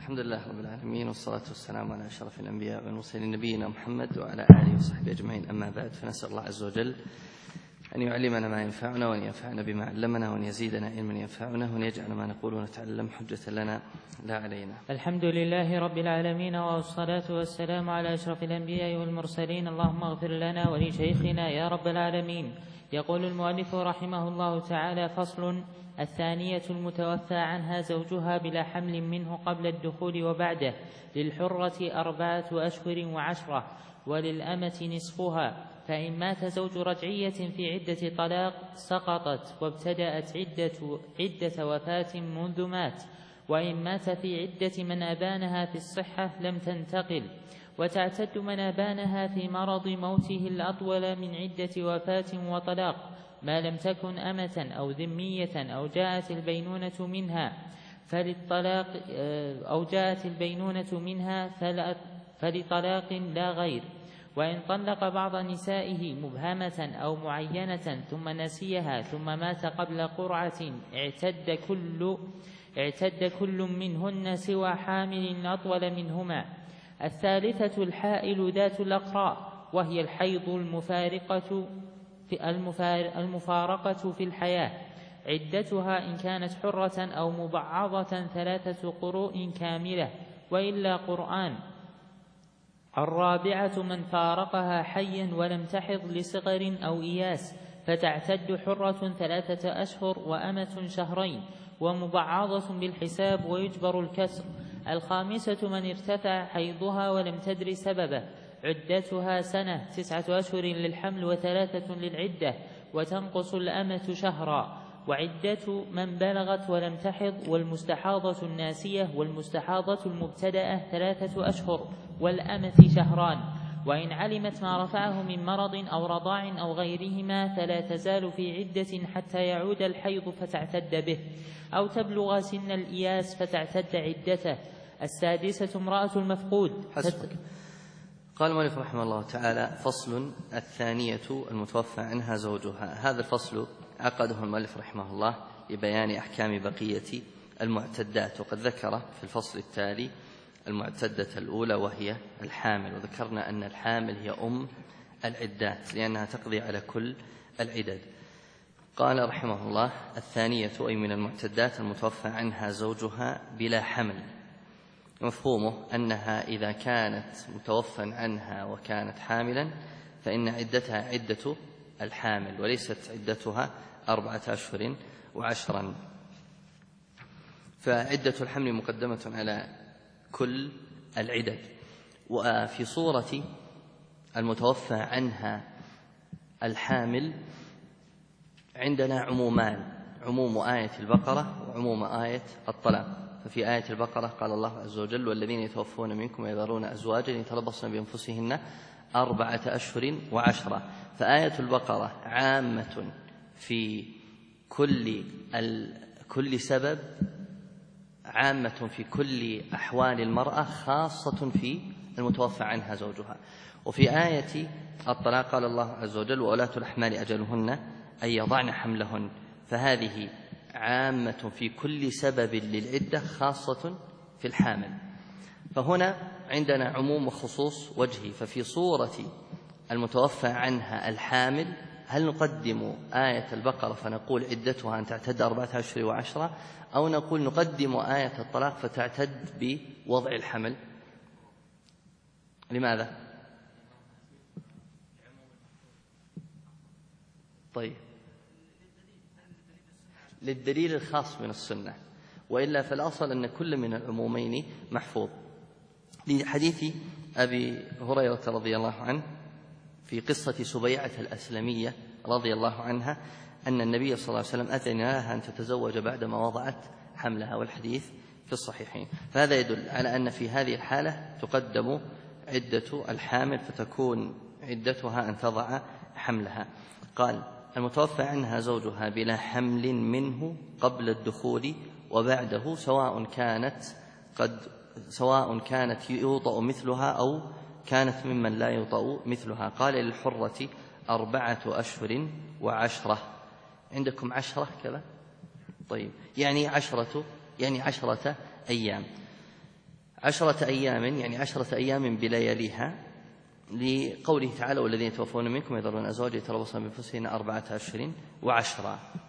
الحمد لله رب العالمين، والصلاة والسلام على أشرف الأنبياء والمرسلين نبينا محمد وعلى آله وصحبه أجمعين. أما بعد، فنسأل الله عز وجل أن يعلمنا ما ينفعنا وأن ينفعنا بما علمنا وأن يزيدنا علما ينفعنا وأن يجعل ما نقول ونتعلم حجة لنا لا علينا. الحمد لله رب العالمين، والصلاة والسلام على أشرف الأنبياء والمرسلين. اللهم اغفر لنا ولشيخنا يا رب العالمين. يقول المؤلف رحمه الله تعالى: فصل: الثانية المتوفى عنها زوجها بلا حمل منه قبل الدخول وبعده، للحرة 4 أشهر و10، وللأمة نصفها. فإن مات زوج رجعية في عدة طلاق سقطت وابتدأت عدة وفاة منذ مات، وإن مات في عدة من أبانها في الصحة لم تنتقل، وتعتد من أبانها في مرض موته الأطول من عدة وفاة وطلاق، ما لم تكن أمة أو ذمية أو جاءت البينونة منها فلطلاق لا غير. وإن طلق بعض نسائه مبهمة أو معينة ثم نسيها ثم مات قبل قرعة اعتد كل منهن سوى حامل أطول منهما. الثالثة الحائل ذات الأقراء، وهي الحيض المفارقة في الحياة. عدتها إن كانت حرة أو مبعضة 3 قروء كاملة وإلا قرآن. الرابعة من فارقها حيا ولم تحض لصغر أو إياس، فتعتد حرة 3 أشهر وأمة 2 شهرين، ومبعضة بالحساب ويجبر الكسر. الخامسة من ارتفع حيضها ولم تدر سببه، عدتها 1 سنة 9 أشهر للحمل و3 للعدة، وتنقص الأمة شهرا. وعدة من بلغت ولم تحض، والمستحاضة الناسية والمستحاضة المبتدأة 3 أشهر، والأمة 2 شهران. وإن علمت ما رفعه من مرض أو رضاع أو غيرهما فلا تزال في عدة حتى يعود الحيض فتعتد به، أو تبلغ سن الإياس فتعتد عدته. السادسة امرأة المفقود. قال المؤلف رحمه الله تعالى: فصل: الثانية المتوفى عنها زوجها. هذا الفصل عقده المؤلف رحمه الله لبيان أحكام بقية المعتدات، وقد ذكر في الفصل التالي المعتدة الأولى وهي الحامل، وذكرنا أن الحامل هي العدات لأنها تقضي على كل العدد. قال رحمه الله: الثانية أي من المعتدات المتوفى عنها زوجها بلا حمل. مفهومه أنها إذا كانت متوفى عنها وكانت حاملا فإن عدتها عدة الحامل وليست عدتها 4 أشهر و10. فعدة الحمل مقدمة على كل العدد. وفي صورة المتوفى عنها الحامل عندنا عمومان: عموم آية البقرة وعموم آية الطلاق. ففي آية البقرة قال الله عز وجل: والذين يتوفون منكم ويذرون أزواجا يتربصن بأنفسهن 4 أشهر و10. فآية البقرة عامة في كل سبب، عامة في كل أحوال المرأة، خاصة في المتوفى عنها زوجها. وفي آية الطلاق قال الله عز وجل: وأولاة الأحمال أجلهن أن يضعن حملهن. فهذه عامة في كل سبب للعدة، خاصة في الحامل. فهنا عندنا عموم وخصوص وجهي. ففي صورة المتوفى عنها الحامل هل نقدم آية البقرة فنقول عدتها أن تعتد 4 أشهر و10، أو نقول نقدم آية الطلاق فتعتد بوضع الحمل؟ لماذا؟ طيب، للدليل الخاص من السنة، وإلا فالأصل أن كل من العمومين محفوظ. لحديث أبي هريرة رضي الله عنه في قصة سبيعة الأسلمية رضي الله عنها أن النبي صلى الله عليه وسلم أذن لها أن تتزوج بعدما وضعت حملها، والحديث في الصحيحين. فهذا يدل على أن في هذه الحالة تقدم عدة الحامل، فتكون عدتها أن تضع حملها. قال: المتوفى عنها زوجها بلا حمل منه قبل الدخول وبعده، سواء كانت يوطأ مثلها أو كانت ممن لا يوطأ مثلها. قال: للحرة 4 أشهر و10. عندكم 10 كذا؟ طيب، يعني 10 أيام. 10 أيام يعني 10 أيام بلياليها، لقوله تعالى والذين يتوفون منكم يذرون أزواجا يتربصن بأنفسهن 4 أشهر و10.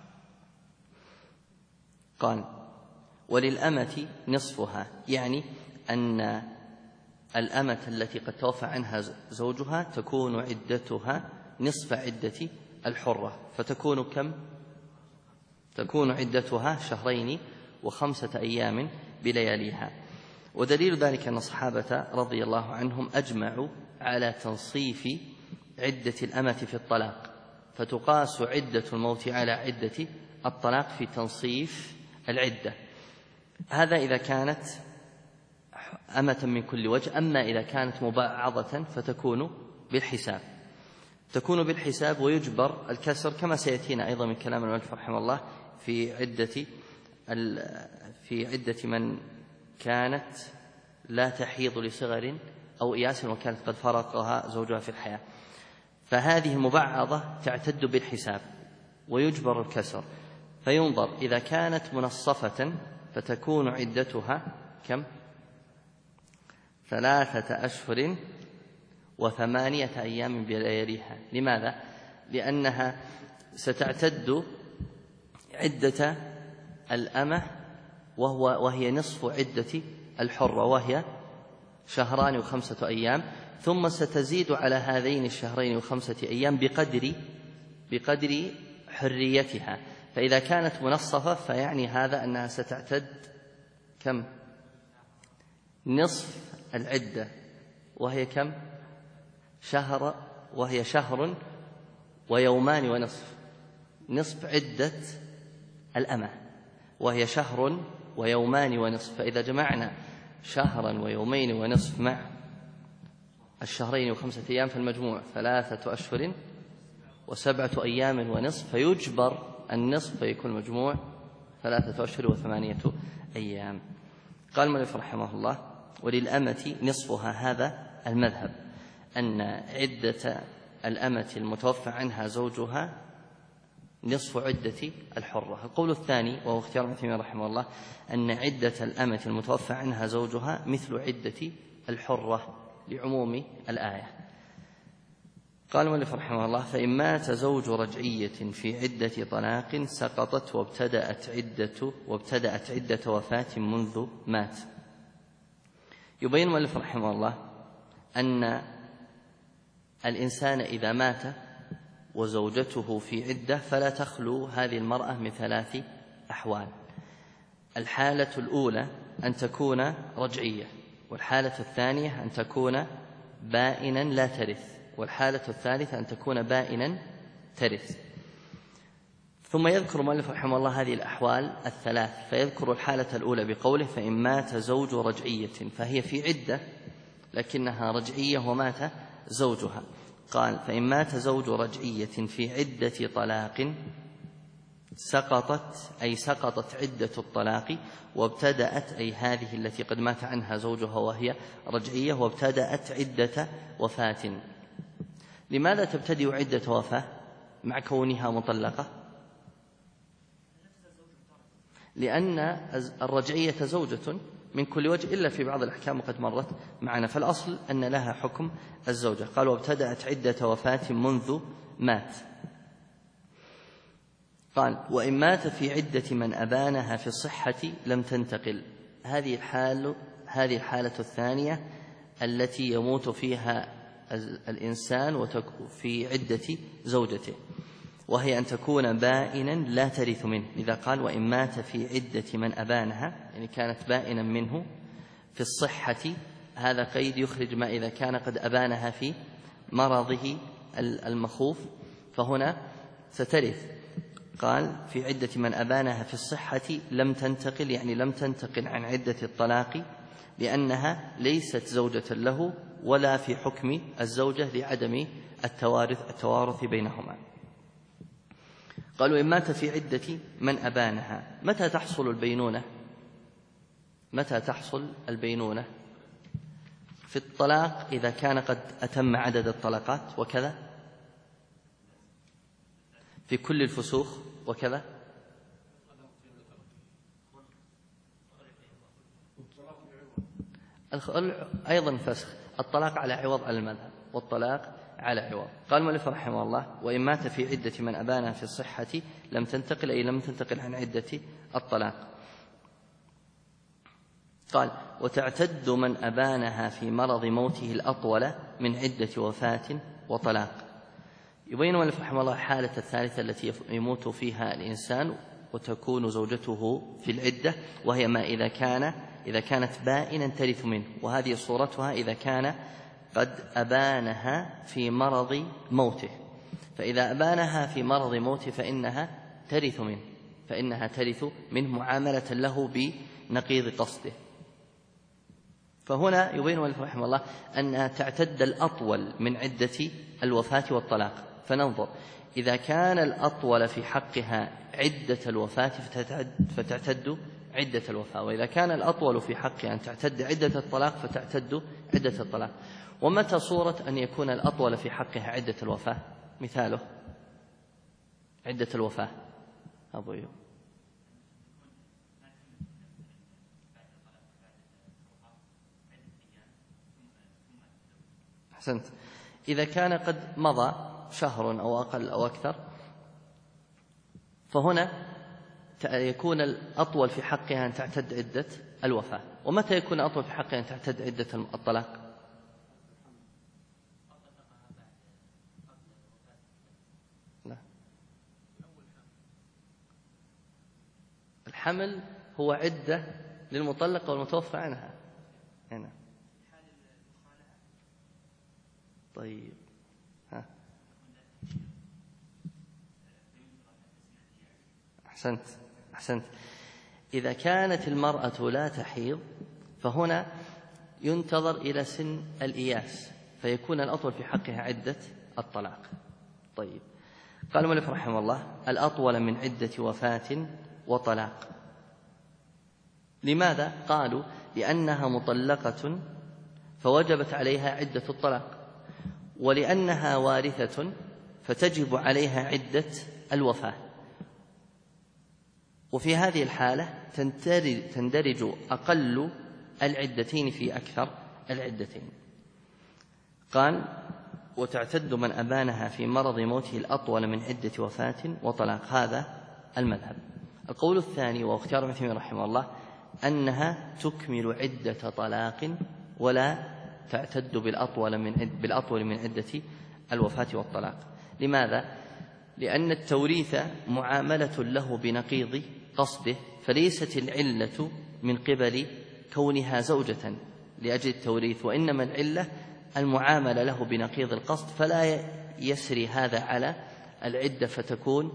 قال وللأمة نصفها، يعني أن الأمة التي قد توفى عنها زوجها تكون عدتها نصف عدة الحرة، فتكون كم؟ تكون عدتها 2 و5 أيام بلياليها. ودليل ذلك أن الصحابة رضي الله عنهم أجمعوا على تنصيف عدة الأمة في الطلاق، فتقاس عدة الموت على عدة الطلاق في تنصيف العدة. هذا إذا كانت أمة من كل وجه. أما إذا كانت مبعضة فتكون بالحساب، تكون بالحساب ويجبر الكسر كما سيأتينا أيضا من كلام المؤلف رحمه الله في عدة من كانت لا تحيض لصغر أو إياس وكانت قد فرقها زوجها في الحياة. فهذه المبعضة تعتد بالحساب ويجبر الكسر، فينظر إذا كانت منصفة فتكون عدتها كم؟ 3 أشهر و8 أيام بلياليها. لماذا؟ لأنها ستعتد عدة الأمة وهي نصف عدة الحرة، وهي 2 و5 أيام، ثم ستزيد على هذين 2 و5 أيام بقدر حريتها. فإذا كانت منصفة فيعني هذا أنها ستعتد كم؟ نصف العدة، وهي كم؟ وهي 1 ويومان ونصف، نصف عدة الأمة وهي 1 ويومان ونصف. فإذا جمعنا 1 ويومين ونصف مع 2 و5 أيام فالمجموع 3 أشهر و7 أيام ونصف، فيجبر النصف فيكون المجموع 3 أشهر و8 أيام. قال المؤلف رحمه الله وللأمة نصفها. هذا المذهب أن عدة الأمة المتوفى عنها زوجها نصف عدة الحرة. القول الثاني وهو اختيار ابن تيمية رحمه الله أن عدة الأمة المتوفى عنها زوجها مثل عدة الحرة لعموم الآية. قال المؤلف رحمه الله فإن مات زوج رجعية في عدة طلاق سقطت وابتدأت عدة وفاة منذ مات. يبين المؤلف رحمه الله أن الإنسان إذا مات وزوجته في عدة فلا تخلو هذه المرأة من 3 أحوال. الحالة الأولى أن تكون رجعية، والحالة الثانية أن تكون بائنا لا ترث، والحالة الثالثة أن تكون بائنا ترث. ثم يذكر المؤلف رحمه الله هذه الأحوال الثلاث، فيذكر الحالة الأولى بقوله فإن مات زوج رجعية، فهي في عدة لكنها رجعية ومات زوجها. قال فإن مات زوج رجعية في عدة طلاق سقطت عدة الطلاق وابتدأت، أي هذه التي قد مات عنها زوجها وهي رجعية، وابتدأت عدة وفاة. لماذا تبتدئ عدة وفاة مع كونها مطلقة؟ لأن الرجعية زوجة من كل وجه إلا في بعض الأحكام وقد مرت معنا، فالأصل أن لها حكم الزوجة. قال وابتدأت عدة وفاة منذ مات. قال وإن مات في عدة من أبانها في الصحة لم تنتقل. هذه الحالة الثانية التي يموت فيها الإنسان في عدة زوجته، وهي أن تكون بائنا لا ترث منه. إذا قال وإن مات في عدة من أبانها، يعني كانت بائنا منه في الصحة، هذا قيد يخرج ما إذا كان قد أبانها في مرضه المخوف، فهنا سترث. قال في عدة من أبانها في الصحة لم تنتقل، يعني لم تنتقل عن عدة الطلاق لأنها ليست زوجة له ولا في حكم الزوجة لعدم التوارث بينهما. قالوا إن مات في عدة من أبانها. متى تحصل البينونة؟ متى تحصل البينونة؟ في الطلاق إذا كان قد أتم عدد الطلقات، وكذا في كل الفسوخ، وكذا أيضا فسخ الطلاق على عوض على المذهب، والطلاق على عوض. قال المؤلف رحمه الله: وإن مات في عدة من أبانها في الصحة لم تنتقل، أي لم تنتقل عن عدة الطلاق. قال: وتعتد من أبانها في مرض موته الأطول من عدة وفاة وطلاق. يبين المؤلف رحمه الله حالة الثالثة التي يموت فيها الإنسان وتكون زوجته في العدة، وهي ما إذا كانت بائنا ترث منه، وهذه صورتها إذا كان قد أبانها في مرض موته. فإذا أبانها في مرض موته فإنها ترث منه معاملة له بنقيض قصده. فهنا يبين المؤلف رحمه الله أنها تعتد الأطول من عدة الوفاة والطلاق. فننظر: إذا كان الأطول في حقها عدة الوفاة فتعتد عدة الوفاة، وإذا كان الأطول في حقها أن تعتد عدة الطلاق فتعتد عدة الطلاق. ومتى صورة أن يكون الأطول في حقها عدة الوفاة؟ مثاله عدة الوفاة أبو أيوب. أحسنت. إذا كان قد مضى شهر أو أقل أو أكثر، فهنا يكون الأطول في حقها أن تعتد عدة الوفاة. ومتى يكون الأطول في حقها أن تعتد عدة الطلاق؟ لا، الحمل هو عدة للمطلقة والمتوفى عنها هنا. طيب أحسنت. إذا كانت المرأة لا تحيض فهنا ينتظر إلى سن الإياس، فيكون الأطول في حقها عدة الطلاق. طيب، قال المؤلف رحمه الله: الأطول من عدة وفاة وطلاق. لماذا؟ قالوا: لأنها مطلقة فوجبت عليها عدة الطلاق، ولأنها وارثة فتجب عليها عدة الوفاة. وفي هذه الحالة تندرج أقل العدتين في أكثر العدتين. قال: وتعتد من أبانها في مرض موته الأطول من عدة وفاة وطلاق. هذا المذهب. القول الثاني واختيار ابن عثيمين رحمه الله أنها تكمل عدة طلاق ولا تعتد بالأطول من عدة الوفاة والطلاق. لماذا؟ لأن التوريث معاملة له بنقيض قصده، فليست العلة من قبل كونها زوجة لأجل التوريث، وإنما العلة المعاملة له بنقيض القصد، فلا يسري هذا على العدة فتكون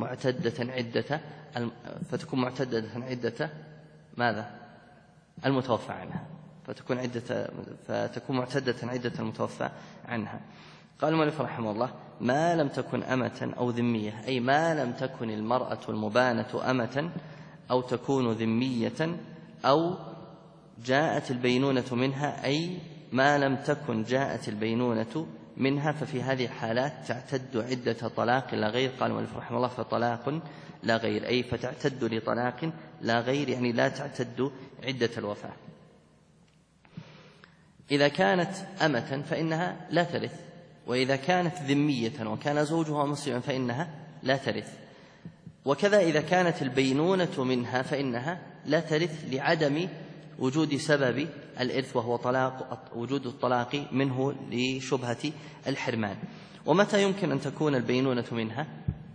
معتدة عدة ماذا؟ المتوفى عنها، فتكون معتدة عدة المتوفى عنها. قال المؤلف رحمه الله: ما لم تكن أمة أو ذمية، أي ما لم تكن المرأة المبانة أمة أو تكون ذمية أو جاءت البينونة منها، أي ما لم تكن جاءت البينونة منها، ففي هذه الحالات تعتد عدة طلاق لا غير. قال المؤلف رحمه الله: فطلاق لا غير، أي فتعتد لطلاق لا غير، يعني لا تعتد عدة الوفاة. إذا كانت أمة فإنها لا ترث، وإذا كانت ذمية وكان زوجها مسلما فإنها لا ترث. وكذا إذا كانت البينونة منها فإنها لا ترث لعدم وجود سبب الإرث، وهو وجود الطلاق منه لشبهة الحرمان. ومتى يمكن أن تكون البينونة منها؟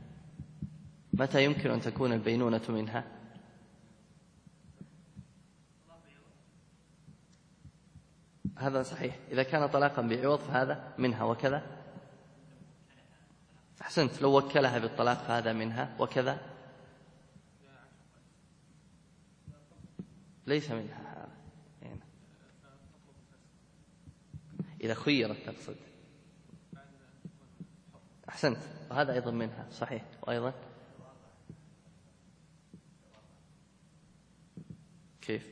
هذا صحيح. إذا كان طلاقا بعوض فهذا منها، وكذا أحسنت، لو وكلها بالطلاق فهذا منها، وكذا ليس منها. يعني إذا خيرت تقصد. أحسنت، وهذا أيضا منها صحيح. وأيضا كيف؟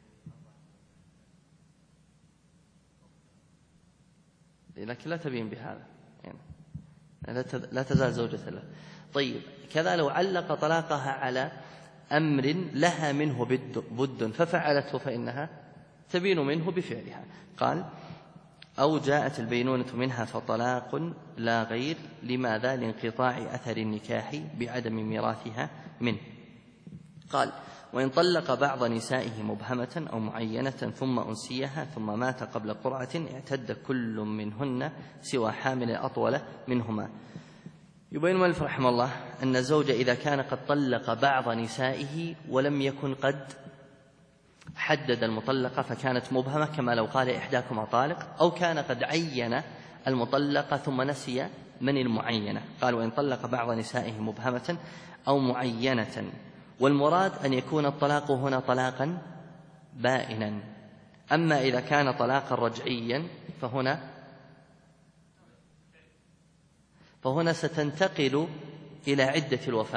لكن لا تبين بهذا، يعني لا تزال زوجة له. طيب، كذا لو علق طلاقها على أمر لها منه بد ففعلته فإنها تبين منه بفعلها. قال أو جاءت البينونة منها فطلاق لا غير. لماذا؟ لانقطاع أثر النكاح بعدم ميراثها منه. قال وإن طلق بعض نسائه مبهمة أو معينة ثم أنسيها ثم مات قبل قرعة اعتد كل منهن سوى حامل أطول منهما. يبين المؤلف رحمه الله أن الزوج إذا كان قد طلق بعض نسائه ولم يكن قد حدد المطلقة فكانت مبهمة كما لو قال إحداكما طالق، أو كان قد عين المطلقة ثم نسي من المعينة. قال وإن طلق بعض نسائه مبهمة أو معينة، والمراد أن يكون الطلاق هنا طلاقا بائنا. أما إذا كان طلاقا رجعيا فهنا ستنتقل إلى عدة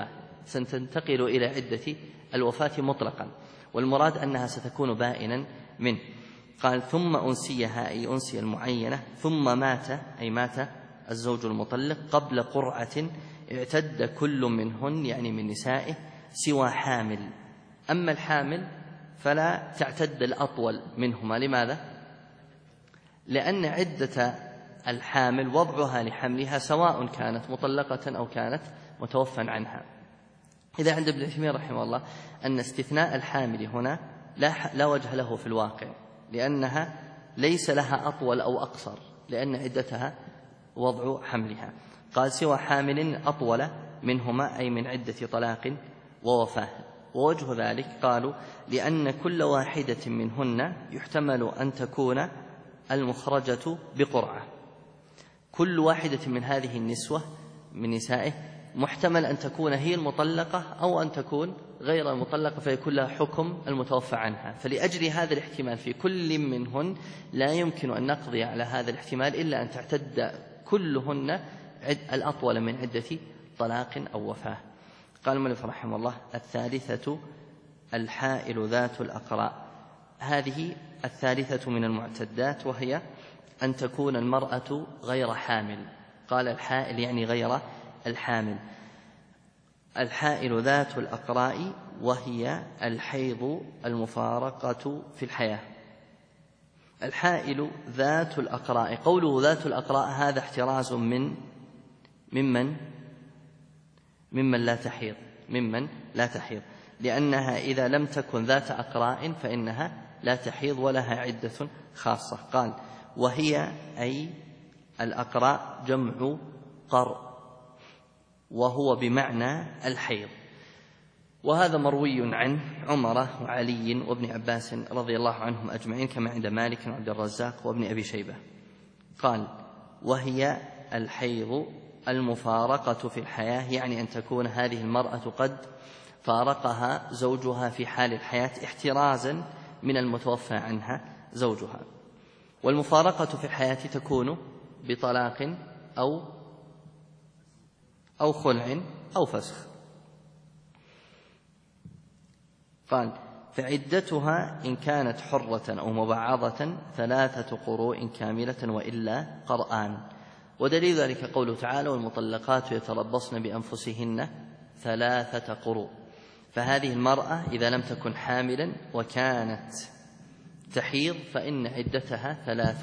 الوفاة مطلقا، والمراد أنها ستكون بائنا منه. قال ثم أنسيها أي أنسي المعينة، ثم مات أي مات الزوج المطلق قبل قرعة اعتد كل منهن يعني من نسائه سوى حامل. أما الحامل فلا تعتد الأطول منهما. لماذا؟ لأن عدة الحامل وضعها لحملها سواء كانت مطلقة أو كانت متوفى عنها. إذا عند ابن تيمية رحمه الله أن استثناء الحامل هنا لا وجه له في الواقع، لأنها ليس لها أطول أو أقصر، لأن عدتها وضع حملها. قال سوى حامل أطول منهما أي من عدة طلاق ووفاة. ووجه ذلك قالوا لأن كل واحدة منهن يحتمل أن تكون المخرجة بقرعة. كل واحدة من هذه النسوة من نسائه محتمل أن تكون هي المطلقة أو أن تكون غير المطلقة فيكون لها حكم المتوفى عنها. فلأجل هذا الاحتمال في كل منهن لا يمكن أن نقضي على هذا الاحتمال إلا أن تعتد كلهن الأطول من عدة طلاق أو وفاة. قال المؤلف رحمه الله الثالثة الحائل ذات الأقراء. هذه الثالثة من المعتدات، وهي أن تكون المرأة غير حامل. قال الحائل يعني غير الحامل. الحائل ذات الأقراء وهي الحيض المفارقة في الحياة. الحائل ذات الأقراء، قوله ذات الأقراء هذا احتراز ممن لا تحيض، لأنها إذا لم تكن ذات أقراء فإنها لا تحيض ولها عدة خاصة. قال وهي أي الأقراء جمع قرء، وهو بمعنى الحيض. وهذا مروي عن عمر وعلي وابن عباس رضي الله عنهم أجمعين كما عند مالك وعبد الرزاق وابن أبي شيبة. قال وهي الحيض المفارقة في الحياة، يعني أن تكون هذه المرأة قد فارقها زوجها في حال الحياة احترازا من المتوفى عنها زوجها. والمفارقة في الحياة تكون بطلاق أو خلع أو فسخ. قال فعدتها إن كانت حرة أو مبعضة 3 قروء كاملة وإلا قرآن. ودليل ذلك قوله تعالى والمطلقات يتربصن بأنفسهن 3 قروء. فهذه المرأة إذا لم تكن حاملا وكانت تحيض فإن عدتها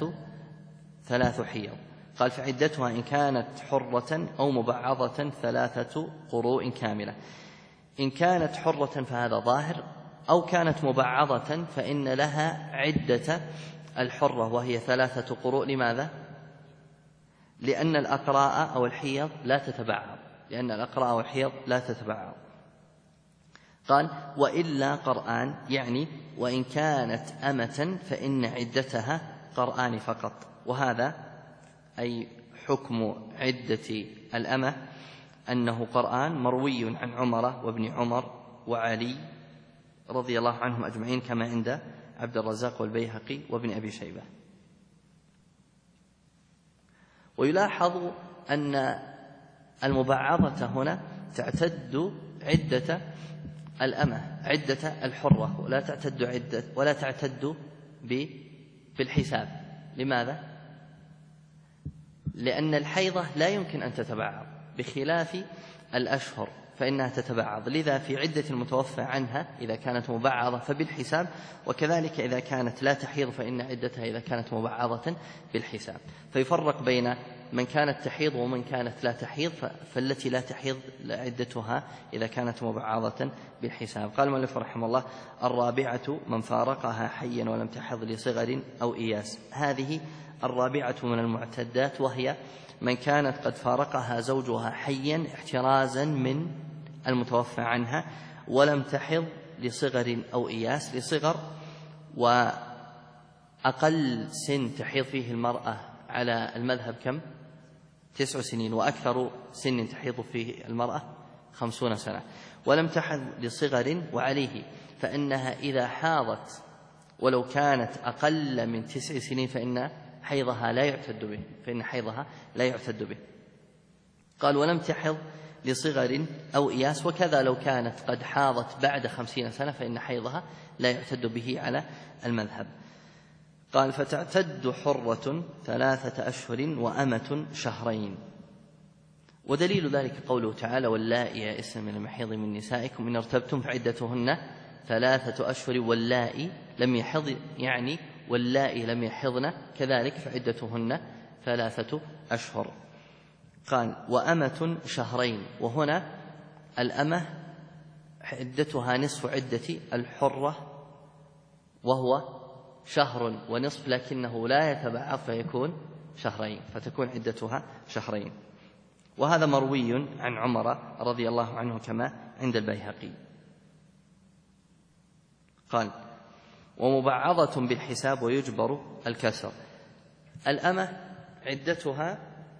3 حيض. قال فعدتها إن كانت حرة أو مبعضة 3 قروء كاملة. إن كانت حرة فهذا ظاهر، أو كانت مبعضة فإن لها عدة الحرة وهي 3 قروء. لماذا؟ لأن الأقراء أو الحيض لا تتبعض. قال وإلا قرآن، يعني وإن كانت أمة فإن عدتها قرآن فقط. وهذا أي حكم عدة الأمة أنه قرآن مروي عن عمر وابن عمر وعلي رضي الله عنهم أجمعين كما عند عبد الرزاق والبيهقي وابن أبي شيبة. ويلاحظ أن المبعضة هنا تعتد عدة الأمة عدة الحرة، ولا تعتد بالحساب. لماذا؟ لأن الحيضة لا يمكن أن تتبعض بخلاف الأشهر، فإنها تتبعض، لذا في عدة المتوفى عنها إذا كانت مبعضة فبالحساب، وكذلك إذا كانت لا تحيض فإن عدتها إذا كانت مبعضة بالحساب. فيفرق بين من كانت تحيض ومن كانت لا تحيض، فالتي لا تحيض عدتها إذا كانت مبعضة بالحساب. قال المؤلف رحمه الله: الرابعة من فارقها حيا ولم تحض لصغر أو إياس. هذه الرابعة من المعتدات، وهي من كانت قد فارقها زوجها حيا احترازا من المتوفى عنها ولم تحض لصغر أو إياس. لصغر وأقل سن تحيض فيه المرأة على المذهب كم؟ 9 سنين، وأكثر سن تحيض فيه المرأة 50 سنة. ولم تحض لصغر وعليه، فإنها إذا حاضت ولو كانت أقل من 9 سنين فإن حيضها لا يعتد به. قال: ولم تحض لصغر أو إياس، وكذا لو كانت قد حاضت بعد 50 سنة فإن حيضها لا يعتد به على المذهب. قال: فتعتد حرة 3 أشهر وأمة شهرين. ودليل ذلك قوله تعالى: واللائي يئسن من المحيض من نسائكم إن ارتبتم فعدتهن 3 أشهر واللائي لم يحض، يعني واللائي لم يحضن كذلك فعدتهن 3 أشهر. قال: وأمة شهرين، وهنا الأمة عدتها نصف عدة الحرة وهو شهر ونصف، لكنه لا يتبعض فيكون شهرين، فتكون عدتها شهرين. وهذا مروي عن عمر رضي الله عنه كما عند البيهقي. قال: ومبعضة بالحساب ويجبر الكسر. الأمة عدتها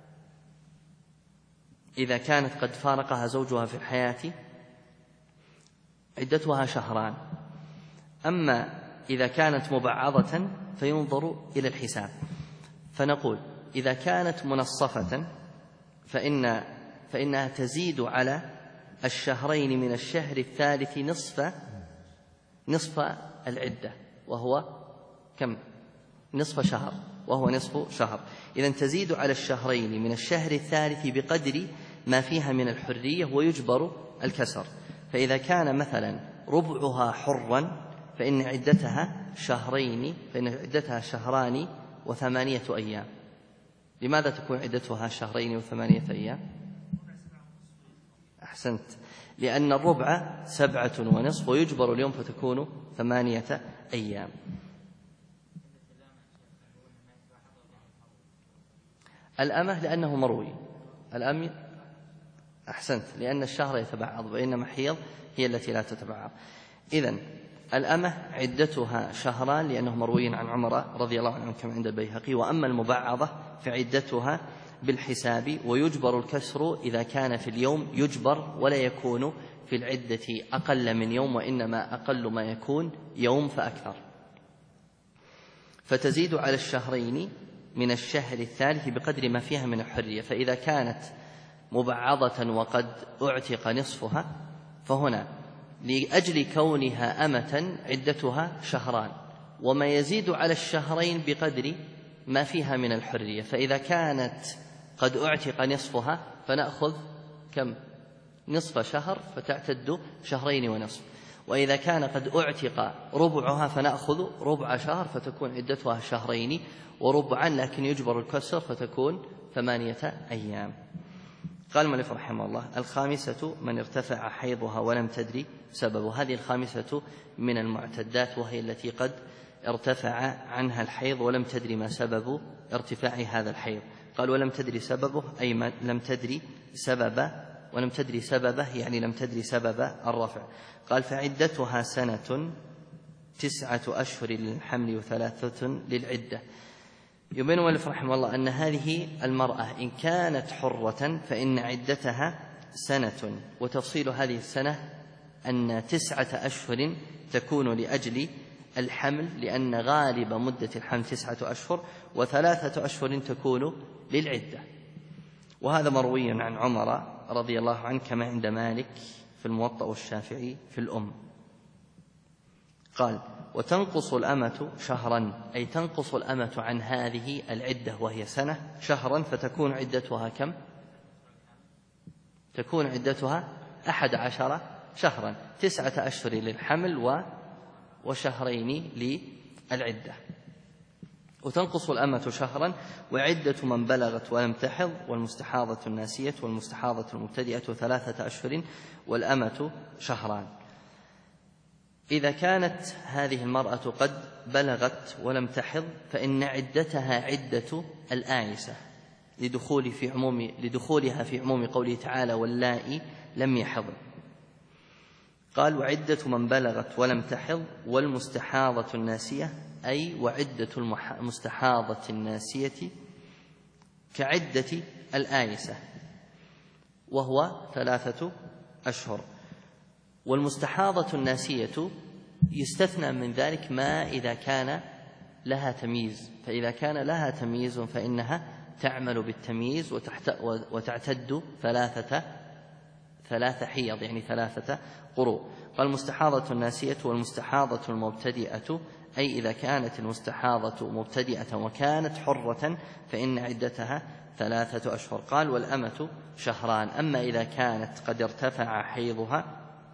إذا كانت قد فارقها زوجها في الحياة عدتها 2 شهران. أما إذا كانت مبعضة فينظر إلى الحساب، فنقول: إذا كانت منصفة فإنها تزيد على 2 من الشهر الثالث نصف العدة، وهو كم؟ نصف شهر، وهو نصف شهر. إذن تزيد على 2 من الشهر الثالث بقدر ما فيها من الحرية ويجبر الكسر. فإذا كان مثلا ربعها حرا فإن عدتها 2 و8 أيام. لماذا تكون عدتها 2 و8 أيام؟ أحسنت، لأن الربع 7.5 ويجبر اليوم فتكون 8 أيام. الأمة لأنه مروي، الأم أحسنت، لأن الشهر يتبعض، وإنما حيض هي التي لا تتبعض. إذن الأمة عدتها 2 شهران لأنه مروي عن عمر رضي الله عنه كما عند البيهقي. وأما المبعضة فعدتها بالحساب ويجبر الكسر إذا كان في اليوم يجبر، ولا يكون في العدة أقل من يوم، وإنما أقل ما يكون يوم فأكثر. فتزيد على 2 من الشهر الثالث بقدر ما فيها من الحرية. فإذا كانت مبعضة وقد أعتق نصفها فهنا لأجل كونها أمة عدتها 2 شهران، وما يزيد على 2 بقدر ما فيها من الحرية. فإذا كانت قد أعتق نصفها فنأخذ كم؟ نصف شهر، فتعتد 2.5 شهر. وإذا كان قد أعتق ربعها فنأخذ ربع شهر، فتكون عدتها 2 وربعا، لكن يجبر الكسر فتكون 8 أيام. قال المؤلف رحمه الله: الخامسة من ارتفع حيضها ولم تدري سببه. هذه الخامسة من المعتدات، وهي التي قد ارتفع عنها الحيض ولم تدري ما سبب ارتفاع هذا الحيض. قال: ولم تدري سببه، أي لم تدري سببه، ولم تدري سببه يعني لم تدري سبب الرفع. قال: فعدتها 1 سنة 9 أشهر للحمل و3 للعدة. يبين المؤلف رحمه الله أن هذه المرأة إن كانت حرة فإن عدتها 1 سنة، وتفصيل هذه السنة أن 9 أشهر تكون لأجل الحمل، لأن غالب مدة الحمل 9 أشهر، و3 أشهر تكون للعدة. وهذا مروي عن عمر رضي الله عنه كما عند مالك في الموطأ والشافعي في الأم. قال: وتنقص الأمة 1 شهرا، أي تنقص الأمة عن هذه العدة وهي 1 سنة 1 شهرا، فتكون عدتها كم؟ تكون عدتها 11 شهرا، 9 أشهر للحمل وشهرين للعدة. وتنقص الأمة شهرا، وعدة من بلغت ولم تحض، والمستحاضة الناسية والمستحاضة المبتدئة 3 أشهر، والأمة شهران. إذا كانت هذه المرأة قد بلغت ولم تحض فإن عدتها عدة الآيسة لدخولها في عموم قوله تعالى واللائي لم يحضن. قال وعدة من بلغت ولم تحض والمستحاضة الناسية، أي وعدة المستحاضة الناسية كعدة الآيسة وهو 3 أشهر. والمستحاضة الناسية يستثنى من ذلك ما إذا كان لها تمييز، فإذا كان لها تمييز فإنها تعمل بالتمييز وتعتد 3 حيض، يعني 3 قروء. قال المستحاضة الناسية والمستحاضة المبتدئة، أي إذا كانت المستحاضة مبتدئة وكانت حرة فإن عدتها 3 أشهر. قال والأمة شهران، أما إذا كانت قد ارتفع حيضها،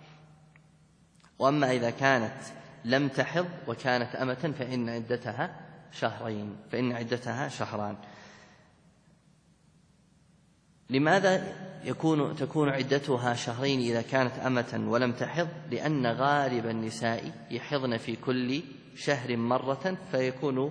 وأما إذا كانت لم تحض وكانت أمة فإن عدتها شهران. لماذا تكون عدتها شهرين إذا كانت أمة ولم تحض؟ لأن غالب النساء يحضن في كل شهر مرة، فيكون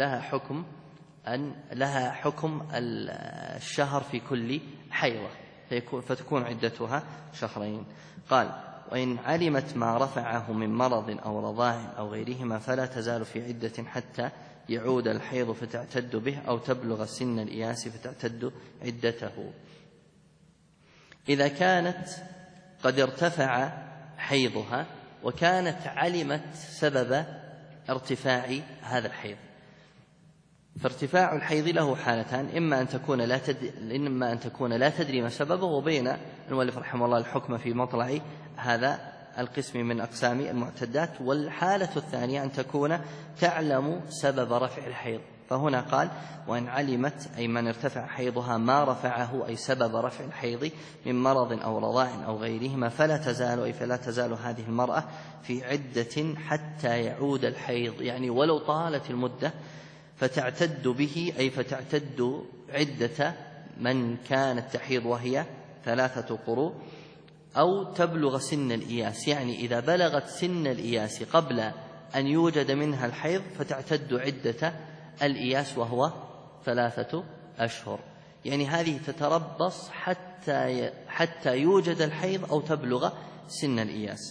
لها حكم الشهر في كل حيضة، فتكون عدتها شهرين. قال وإن علمت ما رفعه من مرض أو رضاع أو غيرهما فلا تزال في عدة حتى يعود الحيض فتعتد به، أو تبلغ سن الإياس فتعتد عدته. إذا كانت قد ارتفع حيضها وكانت علمت سبب ارتفاع هذا الحيض، فارتفاع الحيض له حالتان: إما أن تكون لا تدري ما سببه، وبين المؤلف رحمه الله الحكم في مطلع هذا القسم من أقسام المعتدات. والحالة الثانية أن تكون تعلم سبب رفع الحيض، فهنا قال وإن علمت، أي من ارتفع حيضها ما رفعه أي سبب رفع الحيض من مرض أو رضاع أو غيرهما فلا تزال هذه المرأة في عدة حتى يعود الحيض، يعني ولو طالت المدة، فتعتد به، أي فتعتد عدة من كانت تحيض وهي 3 قروء، أو تبلغ سن الإياس، يعني إذا بلغت سن الإياس قبل أن يوجد منها الحيض فتعتد عدة الإياس وهو 3 أشهر. يعني هذه تتربص حتى يوجد الحيض أو تبلغ سن الإياس.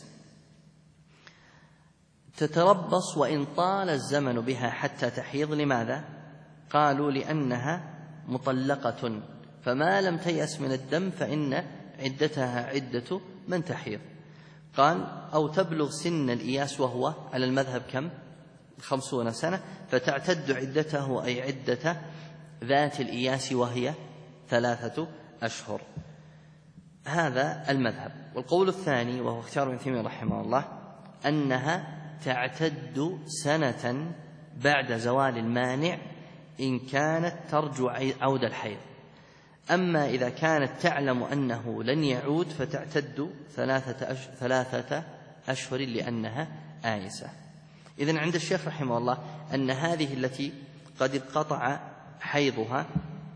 تتربص وإن طال الزمن بها حتى تحيض. لماذا؟ قالوا لأنها مطلقة، فما لم تيأس من الدم فإن عدتها عدة من تحيض. قال أو تبلغ سن الإياس وهو على المذهب كم؟ 50 سنة، فتعتد عدته أي عدة ذات الإياس وهي 3 أشهر. هذا المذهب. والقول الثاني وهو اختيار ابن تيمية رحمه الله أنها تعتد سنة بعد زوال المانع إن كانت ترجو عود الحيض. أما إذا كانت تعلم أنه لن يعود فتعتد 3 أشهر لأنها آيسة. إذن عند الشيخ رحمه الله أن هذه التي قد انقطع حيضها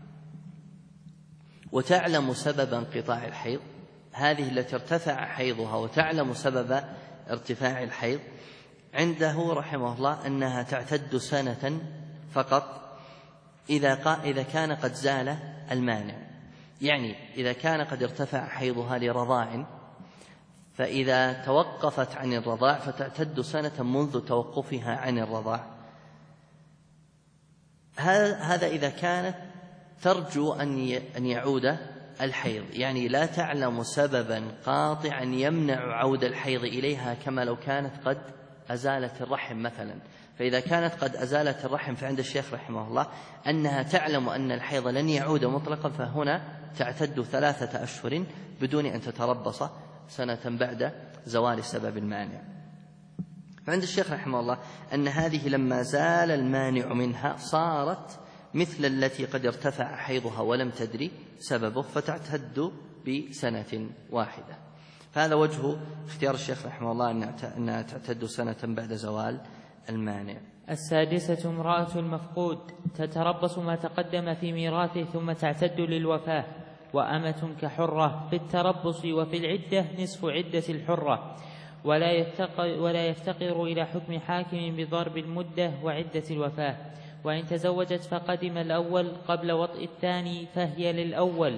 وتعلم سبب انقطاع الحيض، هذه التي ارتفع حيضها وتعلم سبب ارتفاع الحيض، عنده رحمه الله أنها تعتد سنة فقط إذا كان قد زال المانع. يعني إذا كان قد ارتفع حيضها لرضاع، فإذا توقفت عن الرضاع فتعتد سنة منذ توقفها عن الرضاع. هذا إذا كانت ترجو أن يعود الحيض، يعني لا تعلم سببا قاطعا يمنع عود الحيض إليها، كما لو كانت قد أزالت الرحم مثلا. فإذا كانت قد أزالت الرحم فعند الشيخ رحمه الله أنها تعلم أن الحيض لن يعود مطلقا، فهنا تعتد 3 أشهر بدون أن تتربص سنة بعد زوال السبب المانع. فعند الشيخ رحمه الله أن هذه لما زال المانع منها صارت مثل التي قد ارتفع حيضها ولم تدري سببه، فتعتد بسنة واحدة. فهذا وجه اختيار الشيخ رحمه الله أنها تعتد سنة بعد زوال المانع. 6. امرأة المفقود تتربص ما تقدم في ميراثه ثم تعتد للوفاة. وأمة كحرة في التربص وفي العدة نصف عدة الحرة، ولا يفتقر إلى حكم حاكم بضرب المدة وعدة الوفاة. وإن تزوجت فقدم الأول قبل وطء الثاني فهي للأول،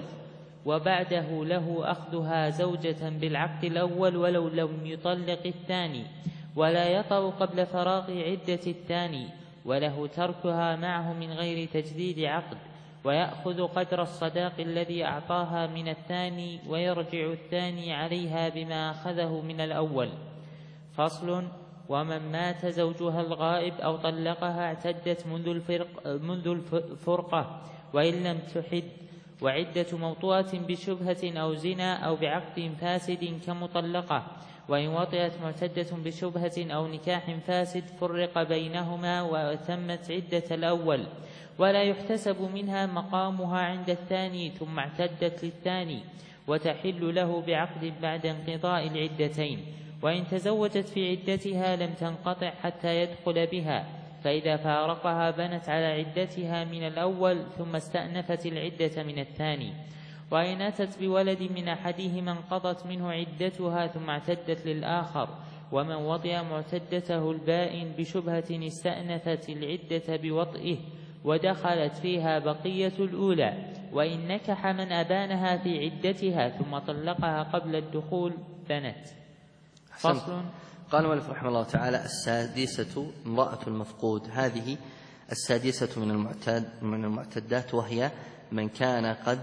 وبعده له أخذها زوجة بالعقد الأول ولو لم يطلق الثاني، ولا يطأ قبل فراغ عدة الثاني، وله تركها معه من غير تجديد عقد، ويأخذ قدر الصداق الذي أعطاها من الثاني، ويرجع الثاني عليها بما أخذه من الأول. فصل. ومن مات زوجها الغائب أو طلقها اعتدت منذ الفرقة وإن لم تحد، وعدة موطوءة بشبهة أو زنا أو بعقد فاسد كمطلقة، وإن وطئت معتدة بشبهة أو نكاح فاسد فرق بينهما وتمت عدة الأول، ولا يحتسب منها مقامها عند الثاني ثم اعتدت للثاني، وتحل له بعقد بعد انقضاء العدتين. وإن تزوجت في عدتها لم تنقطع حتى يدخل بها، فإذا فارقها بنت على عدتها من الأول ثم استأنفت العدة من الثاني. وإن أتت بولد من أحدهما انقضت منه عدتها ثم اعتدت للآخر. ومن وطئ معتدته البائن بشبهة استأنفت العدة بوطئه ودخلت فيها بقية الأولى. وإن نكح من أبانها في عدتها ثم طلقها قبل الدخول بنت. فصل. قال المؤلف رحمه الله تعالى: 6. امرأة المفقود. هذه 6 من المعتدات، وهي من كان قد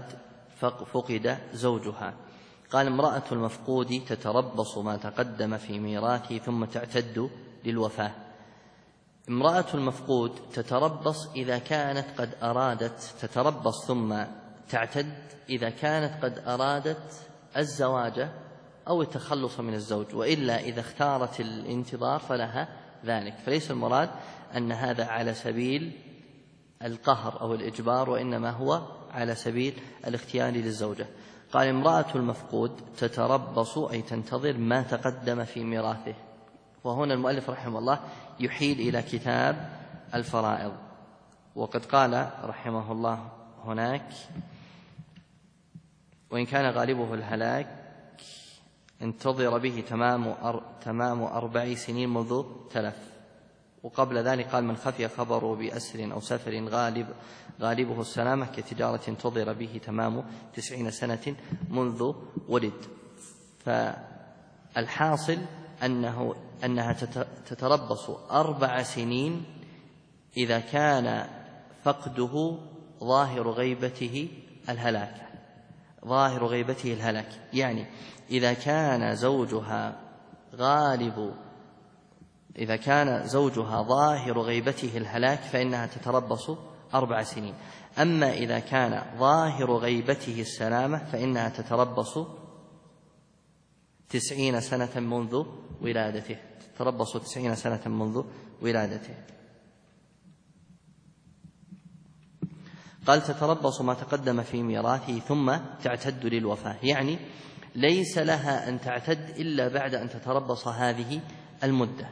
فقد زوجها. قال: امرأة المفقود تتربص ما تقدم في ميراثه ثم تعتد للوفاة. امرأة المفقود تتربص إذا كانت قد أرادت، تتربص ثم تعتد إذا كانت قد أرادت الزواج أو التخلص من الزوج، وإلا إذا اختارت الانتظار فلها ذلك. فليس المراد أن هذا على سبيل القهر أو الإجبار، وإنما هو على سبيل الاختيار للزوجة. قال: امرأة المفقود تتربص أي تنتظر ما تقدم في ميراثه. وهنا المؤلف رحمه الله يحيل إلى كتاب الفرائض، وقد قال رحمه الله هناك: وإن كان غالبه الهلاك انتظر به تمام 4 سنين منذ تلف. وقبل ذلك قال: من خفي خبره بأسر أو سفر غالبه السلامة كتجارة انتظر به تمام 90 سنة منذ ولد. فالحاصل أنها تتربص 4 سنين إذا كان فقده ظاهر غيبته الهلاك، يعني إذا كان زوجها ظاهر غيبته الهلاك فإنها تتربص 4 سنين. أما إذا كان ظاهر غيبته السلامة فإنها تتربص 90 سنة منذ ولادته. قال: تتربص ما تقدم في ميراثه ثم تعتد للوفاة، يعني ليس لها أن تعتد إلا بعد أن تتربص هذه المدة.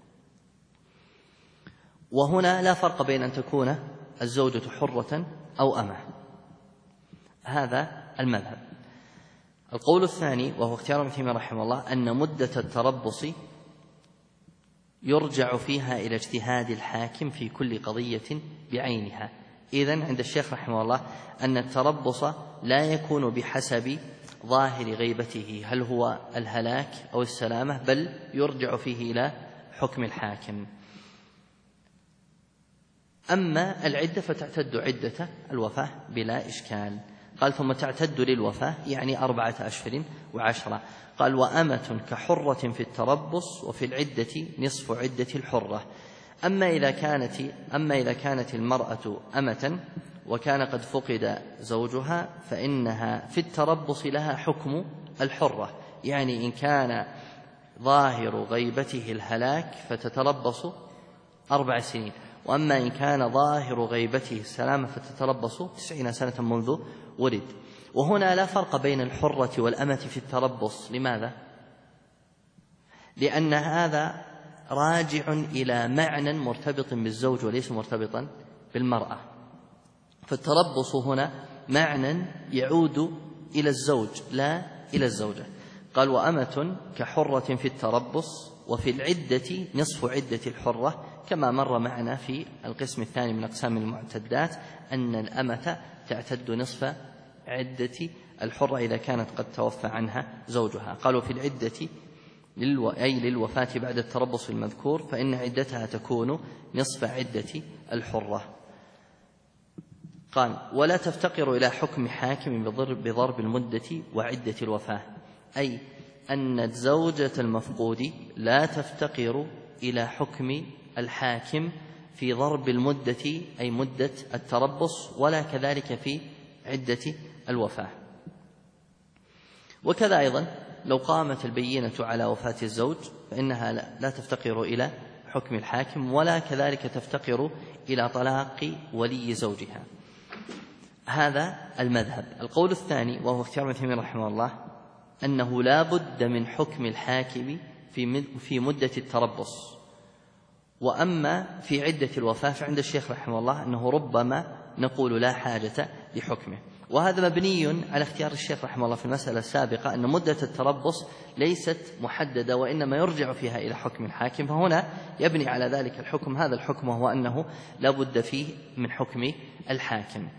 وهنا لا فرق بين أن تكون الزوجة حرة أو أمة، هذا المذهب. القول الثاني وهو اختيار ابن تيمية رحمه الله أن مدة التربص يرجع فيها إلى اجتهاد الحاكم في كل قضية بعينها. إذن عند الشيخ رحمه الله أن التربص لا يكون بحسب ظاهر غيبته هل هو الهلاك أو السلامة، بل يرجع فيه إلى حكم الحاكم. أما العدة فتعتد عدة الوفاة بلا إشكال. قال: ثم تعتد للوفاة يعني 4 أشهر و10. قال: وأمة كحرة في التربص وفي العدة نصف عدة الحرة. أما إذا كانت المرأة أمة وكان قد فقد زوجها فإنها في التربص لها حكم الحرة، يعني إن كان ظاهر غيبته الهلاك فتتربص 4 سنين، وأما إن كان ظاهر غيبته السلامة فتتربص 90 سنة منذ ولد. وهنا لا فرق بين الحرة والأمة في التربص. لماذا؟ لأن هذا راجع إلى معنى مرتبط بالزوج وليس مرتبطا بالمرأة، فالتربص هنا معنى يعود إلى الزوج لا إلى الزوجة. قال وأمة كحرة في التربص، وفي العدة نصف عدة الحرة، كما مر معنا في القسم الثاني من أقسام المعتدات أن الأمة تعتد نصف عدة الحرة إذا كانت قد توفى عنها زوجها. قالوا في العدة أي للوفاة بعد التربص المذكور فإن عدتها تكون نصف عدة الحرة. قال ولا تفتقر إلى حكم حاكم بضرب المدة وعدة الوفاة، أي أن زوجة المفقود لا تفتقر إلى حكم الحاكم في ضرب المدة أي مدة التربص، ولا كذلك في عدة الوفاة. وكذا أيضا لو قامت البينة على وفاة الزوج فإنها لا تفتقر إلى حكم الحاكم، ولا كذلك تفتقر إلى طلاق ولي زوجها. هذا المذهب. القول الثاني وهو اختيار ابن تيمية رحمه الله أنه لا بد من حكم الحاكم في مدة التربص، وأما في عدة الوفاة فعند الشيخ رحمه الله أنه ربما نقول لا حاجة لحكمه. وهذا مبني على اختيار الشيخ رحمه الله في المسألة السابقة أن مدة التربص ليست محددة وإنما يرجع فيها إلى حكم الحاكم، فهنا يبني على ذلك الحكم هذا الحكم، وهو أنه لا بد فيه من حكم الحاكم.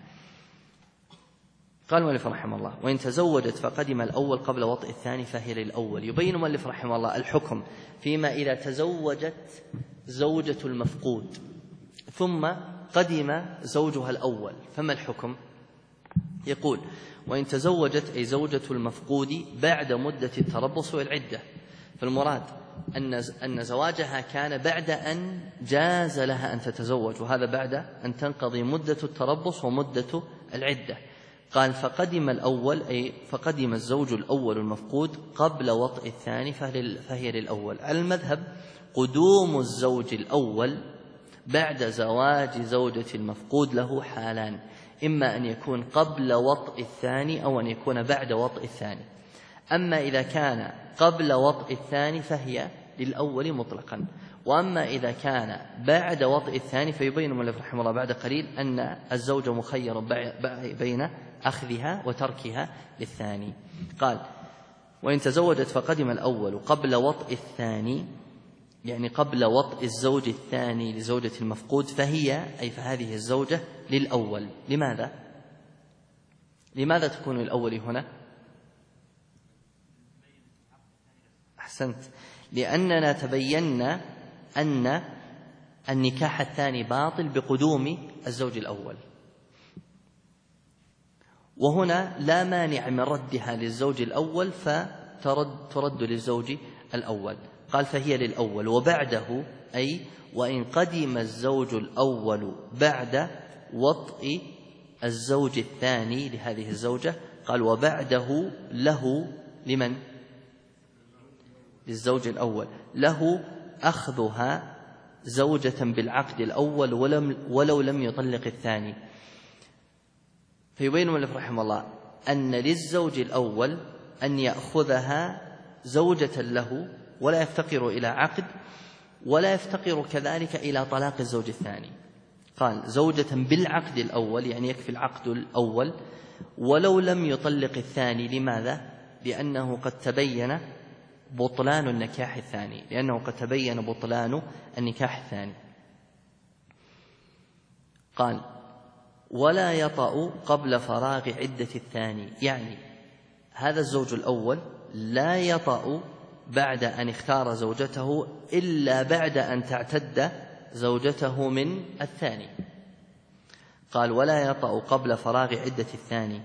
قال المؤلف رحمه الله وإن تزوجت فقدم الأول قبل وطئ الثاني فهي للأول. يبين المؤلف رحمه الله الحكم فيما إذا تزوجت زوجة المفقود ثم قدم زوجها الأول، فما الحكم؟ يقول وإن تزوجت أي زوجة المفقود بعد مدة التربص والعدة، فالمراد أن زواجها كان بعد أن جاز لها أن تتزوج، وهذا بعد أن تنقضي مدة التربص ومدة العدة. قال فقدم الأول أي فقدم الزوج الأول المفقود قبل وطئ الثاني فهي للأول. على المذهب قدوم الزوج الأول بعد زواج زوجة المفقود له حالان، إما أن يكون قبل وطئ الثاني أو أن يكون بعد وطئ الثاني. أما إذا كان قبل وطئ الثاني فهي للأول مطلقا، وأما إذا كان بعد وطئ الثاني فيبين المؤلف رحمه الله بعد قليل أن الزوج مخير بين أخذها وتركها للثاني. قال وإن تزوجت فقدم الأول قبل وطئ الثاني، يعني قبل وطئ الزوج الثاني لزوجة المفقود، فهي أي فهذه الزوجة للأول. لماذا تكون الأول هنا؟ أحسنت، لأننا تبينا أن النكاح الثاني باطل بقدوم الزوج الأول، وهنا لا مانع من ردها للزوج الأول فترد للزوج الأول. قال فهي للأول وبعده، أي وإن قدم الزوج الأول بعد وطئ الزوج الثاني لهذه الزوجة، قال وبعده له لمن؟ للزوج الأول، له أخذها زوجة بالعقد الأول ولو لم يطلق الثاني. فيبين المؤلف رحمه الله أن للزوج الأول أن يأخذها زوجة له ولا يفتقر إلى عقد ولا يفتقر كذلك إلى طلاق الزوج الثاني. قال زوجة بالعقد الأول، يعني يكفي العقد الأول ولو لم يطلق الثاني. لماذا؟ لأنه قد تبين بطلان النكاح الثاني. قال ولا يطأ قبل فراغ عدة الثاني، يعني هذا الزوج الأول لا يطأ بعد أن اختار زوجته إلا بعد أن تعتد زوجته من الثاني. قال ولا يطأ قبل فراغ عدة الثاني.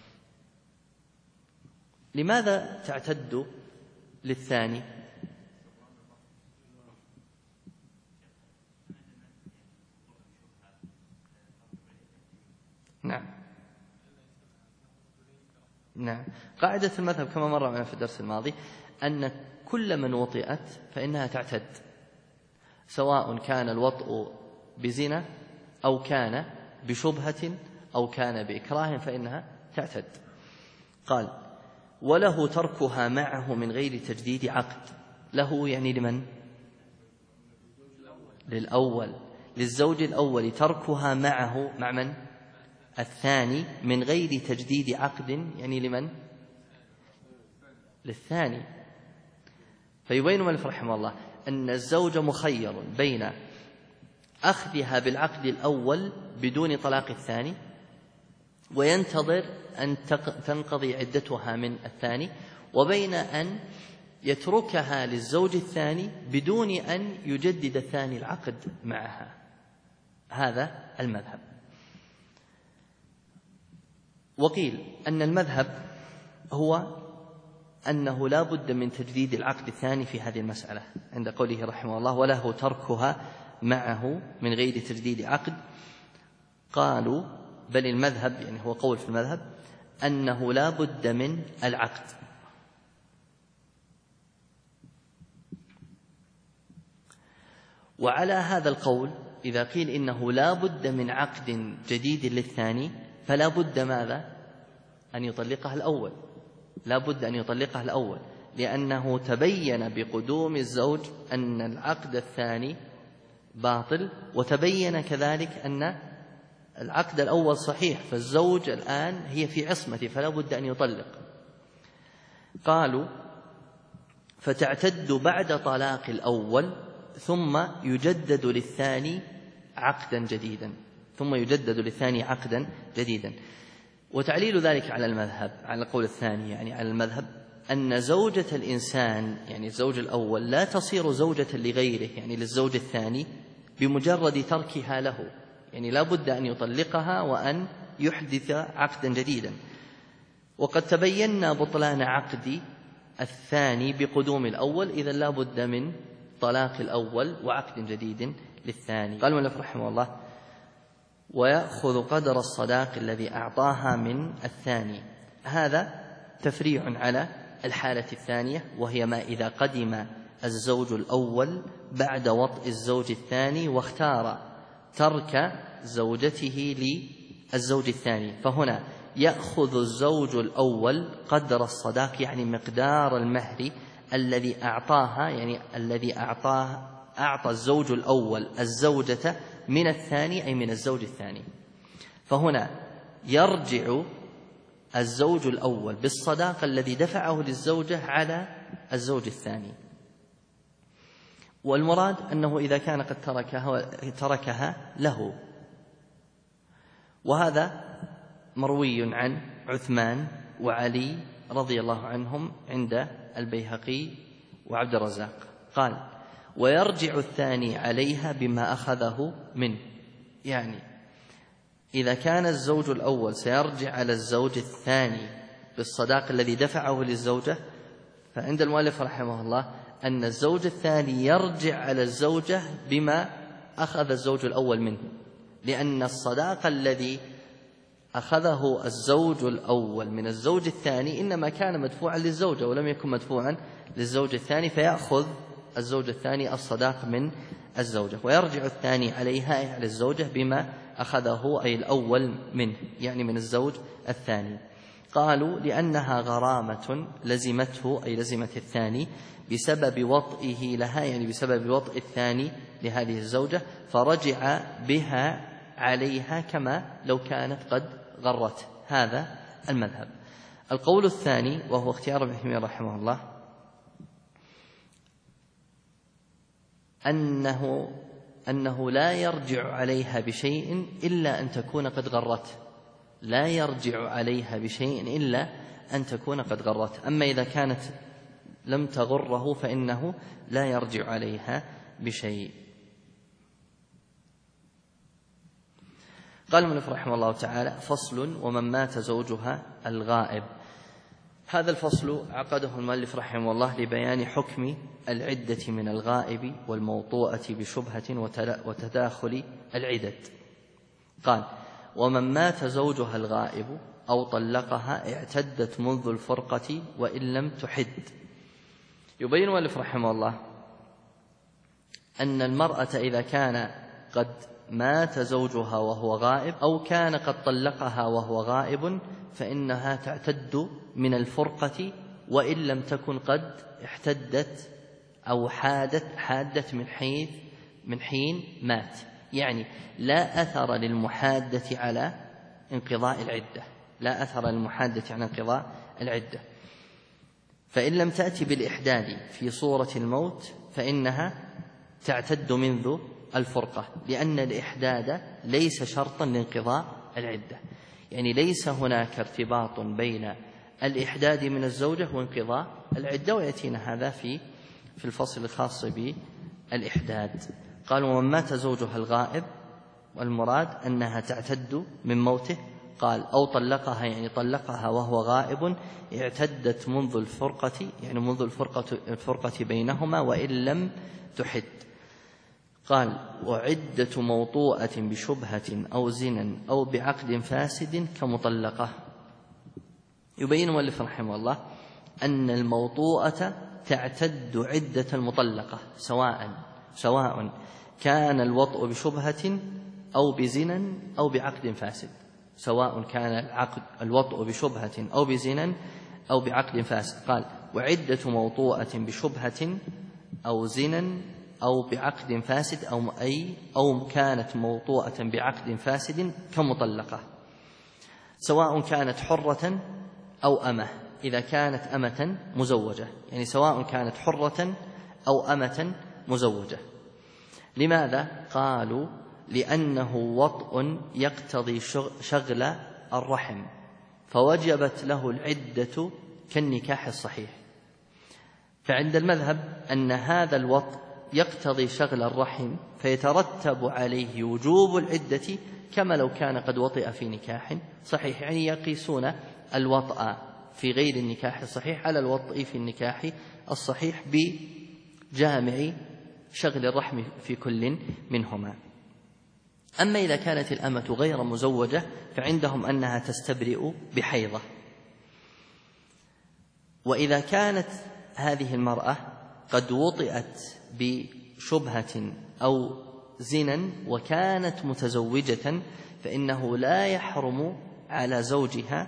لماذا تعتد للثاني؟ نعم، قاعدة المذهب كما مر معنا في الدرس الماضي أن كل من وطئت فإنها تعتد، سواء كان الوطء بزنا أو كان بشبهة أو كان بإكراه فإنها تعتد. قال وله تركها معه من غير تجديد عقد، له يعني لمن؟ للأول، للزوج الأول تركها معه مع من؟ الثاني من غير تجديد عقد، يعني لمن؟ للثاني. فيبين المؤلف رحمه الله أن الزوج مخير بين أخذها بالعقد الأول بدون طلاق الثاني وينتظر أن تنقضي عدتها من الثاني، وبين أن يتركها للزوج الثاني بدون أن يجدد الثاني العقد معها. هذا المذهب. وقيل أن المذهب هو أنه لا بد من تجديد العقد الثاني في هذه المسألة عند قوله رحمه الله وله تركها معه من غير تجديد عقد. قالوا بل المذهب، يعني هو قول في المذهب، أنه لا بد من العقد. وعلى هذا القول إذا قيل إنه لا بد من عقد جديد للثاني فلا بد ماذا؟ أن يطلقها الأول، لا بد أن يطلقها الأول، لأنه تبين بقدوم الزوج أن العقد الثاني باطل، وتبين كذلك أن العقد الأول صحيح، فالزوج الآن هي في عصمته فلا بد أن يطلق. قالوا فتعتد بعد طلاق الأول ثم يجدد للثاني عقدا جديدا، ثم يجدد للثاني عقدا جديدا. وتعليل ذلك على المذهب، على القول الثاني، يعني على المذهب، أن زوجة الإنسان يعني الزوج الأول لا تصير زوجة لغيره يعني للزوج الثاني بمجرد تركها له، يعني لا بد أن يطلقها وأن يحدث عقدا جديدا. وقد تبينا بطلان عقد الثاني بقدوم الأول، إذا لا بد من طلاق الأول وعقد جديد للثاني. قال المؤلف رحمه الله ويأخذ قدر الصداق الذي أعطاها من الثاني. هذا تفريع على الحالة الثانية، وهي ما إذا قدم الزوج الأول بعد وطء الزوج الثاني واختار ترك زوجته للزوج الثاني، فهنا يأخذ الزوج الأول قدر الصداق، يعني مقدار المهر الذي أعطاها، يعني الذي أعطى الزوج الأول الزوجة من الثاني أي من الزوج الثاني. فهنا يرجع الزوج الأول بالصداق الذي دفعه للزوجة على الزوج الثاني. والمراد أنه إذا كان قد تركها له. وهذا مروي عن عثمان وعلي رضي الله عنهم عند البيهقي وعبد الرزاق. قال ويرجع الثاني عليها بما أخذه منه، يعني إذا كان الزوج الأول سيرجع على الزوج الثاني بالصداق الذي دفعه للزوجة، فعند المؤلف رحمه الله أن الزوج الثاني يرجع على الزوجة بما أخذ الزوج الأول منه، لأن الصداق الذي أخذه الزوج الأول من الزوج الثاني إنما كان مدفوعا للزوجة ولم يكن مدفوعا للزوج الثاني، فيأخذ الزوج الثاني الصداق من الزوجة، ويرجع الثاني عليها على الزوجة بما أخذه أي الأول منه، يعني من الزوج الثاني. قالوا لأنها غرامة لزمته أي لزمت الثاني بسبب وطئه لها، يعني بسبب وطئ الثاني لهذه الزوجة، فرجع بها عليها كما لو كانت قد غرته. هذا المذهب. القول الثاني وهو اختيار ابن تيمية رحمه الله أنه لا يرجع عليها بشيء إلا أن تكون قد غرته، لا يرجع عليها بشيء إلا أن تكون قد غرته. أما إذا كانت لم تغره فإنه لا يرجع عليها بشيء. قال المؤلف رحمه الله تعالى فصل ومن مات زوجها الغائب. هذا الفصل عقده المؤلف رحمه الله لبيان حكم العدة من الغائب والموطوءة بشبهة وتداخل العدد. قال ومن مات زوجها الغائب أو طلقها اعتدت منذ الفرقة وإن لم تحد. يبين المؤلف رحمه الله أن المرأة إذا كان قد مات زوجها وهو غائب أو كان قد طلقها وهو غائب فإنها تعتد من الفرقة وإن لم تكن قد احتدت أو حادت من حين مات، يعني لا أثر للمحادة على انقضاء العدة، لا أثر للمحادة على انقضاء العدة. فإن لم تأتي بالإحداد في صورة الموت فإنها تعتد منذ الفرقة، لأن الإحداد ليس شرطا لانقضاء العدة، يعني ليس هناك ارتباط بين الإحداد من الزوجة وانقضاء العدة، ويأتينا هذا في الفصل الخاص بالإحداد. قالوا: ومن مات زوجها الغائب، والمراد أنها تعتد من موته. قال: أو طلقها، يعني طلقها وهو غائب، اعتدت منذ الفرقة، يعني منذ الفرقة بينهما وإن لم تحد. قال: وعدة موطوءة بشبهة أو زنا أو بعقد فاسد كمطلقة. يبين المؤلف رحمه الله أن الموطوءة تعتد عدة المطلقة، سواء كان الوطء بشبهة أو بزنا أو بعقد فاسد، سواء كان الوطء بشبهة أو بزنا أو بعقد فاسد. قال: وعدة موطوءة بشبهة أو زنا أو بعقد فاسد أو كانت موطوءة بعقد فاسد كمطلقة، سواء كانت حرة أو أمة، إذا كانت أمة مزوجة، يعني سواء كانت حرة أو أمة مزوجة. لماذا؟ قالوا: لأنه وطء يقتضي شغل الرحم، فوجبت له العدة كالنكاح الصحيح. فعند المذهب أن هذا الوطء يقتضي شغل الرحم، فيترتب عليه وجوب العدة كما لو كان قد وطئ في نكاح صحيح، يعني يقيسون الوطأ في غير النكاح الصحيح على الوطء في النكاح الصحيح بجامع شغل الرحم في كل منهما. أما إذا كانت الأمة غير مزوجة فعندهم أنها تستبرئ بحيضة. وإذا كانت هذه المرأة قد وطئت بشبهة أو زنا وكانت متزوجة فإنه لا يحرم على زوجها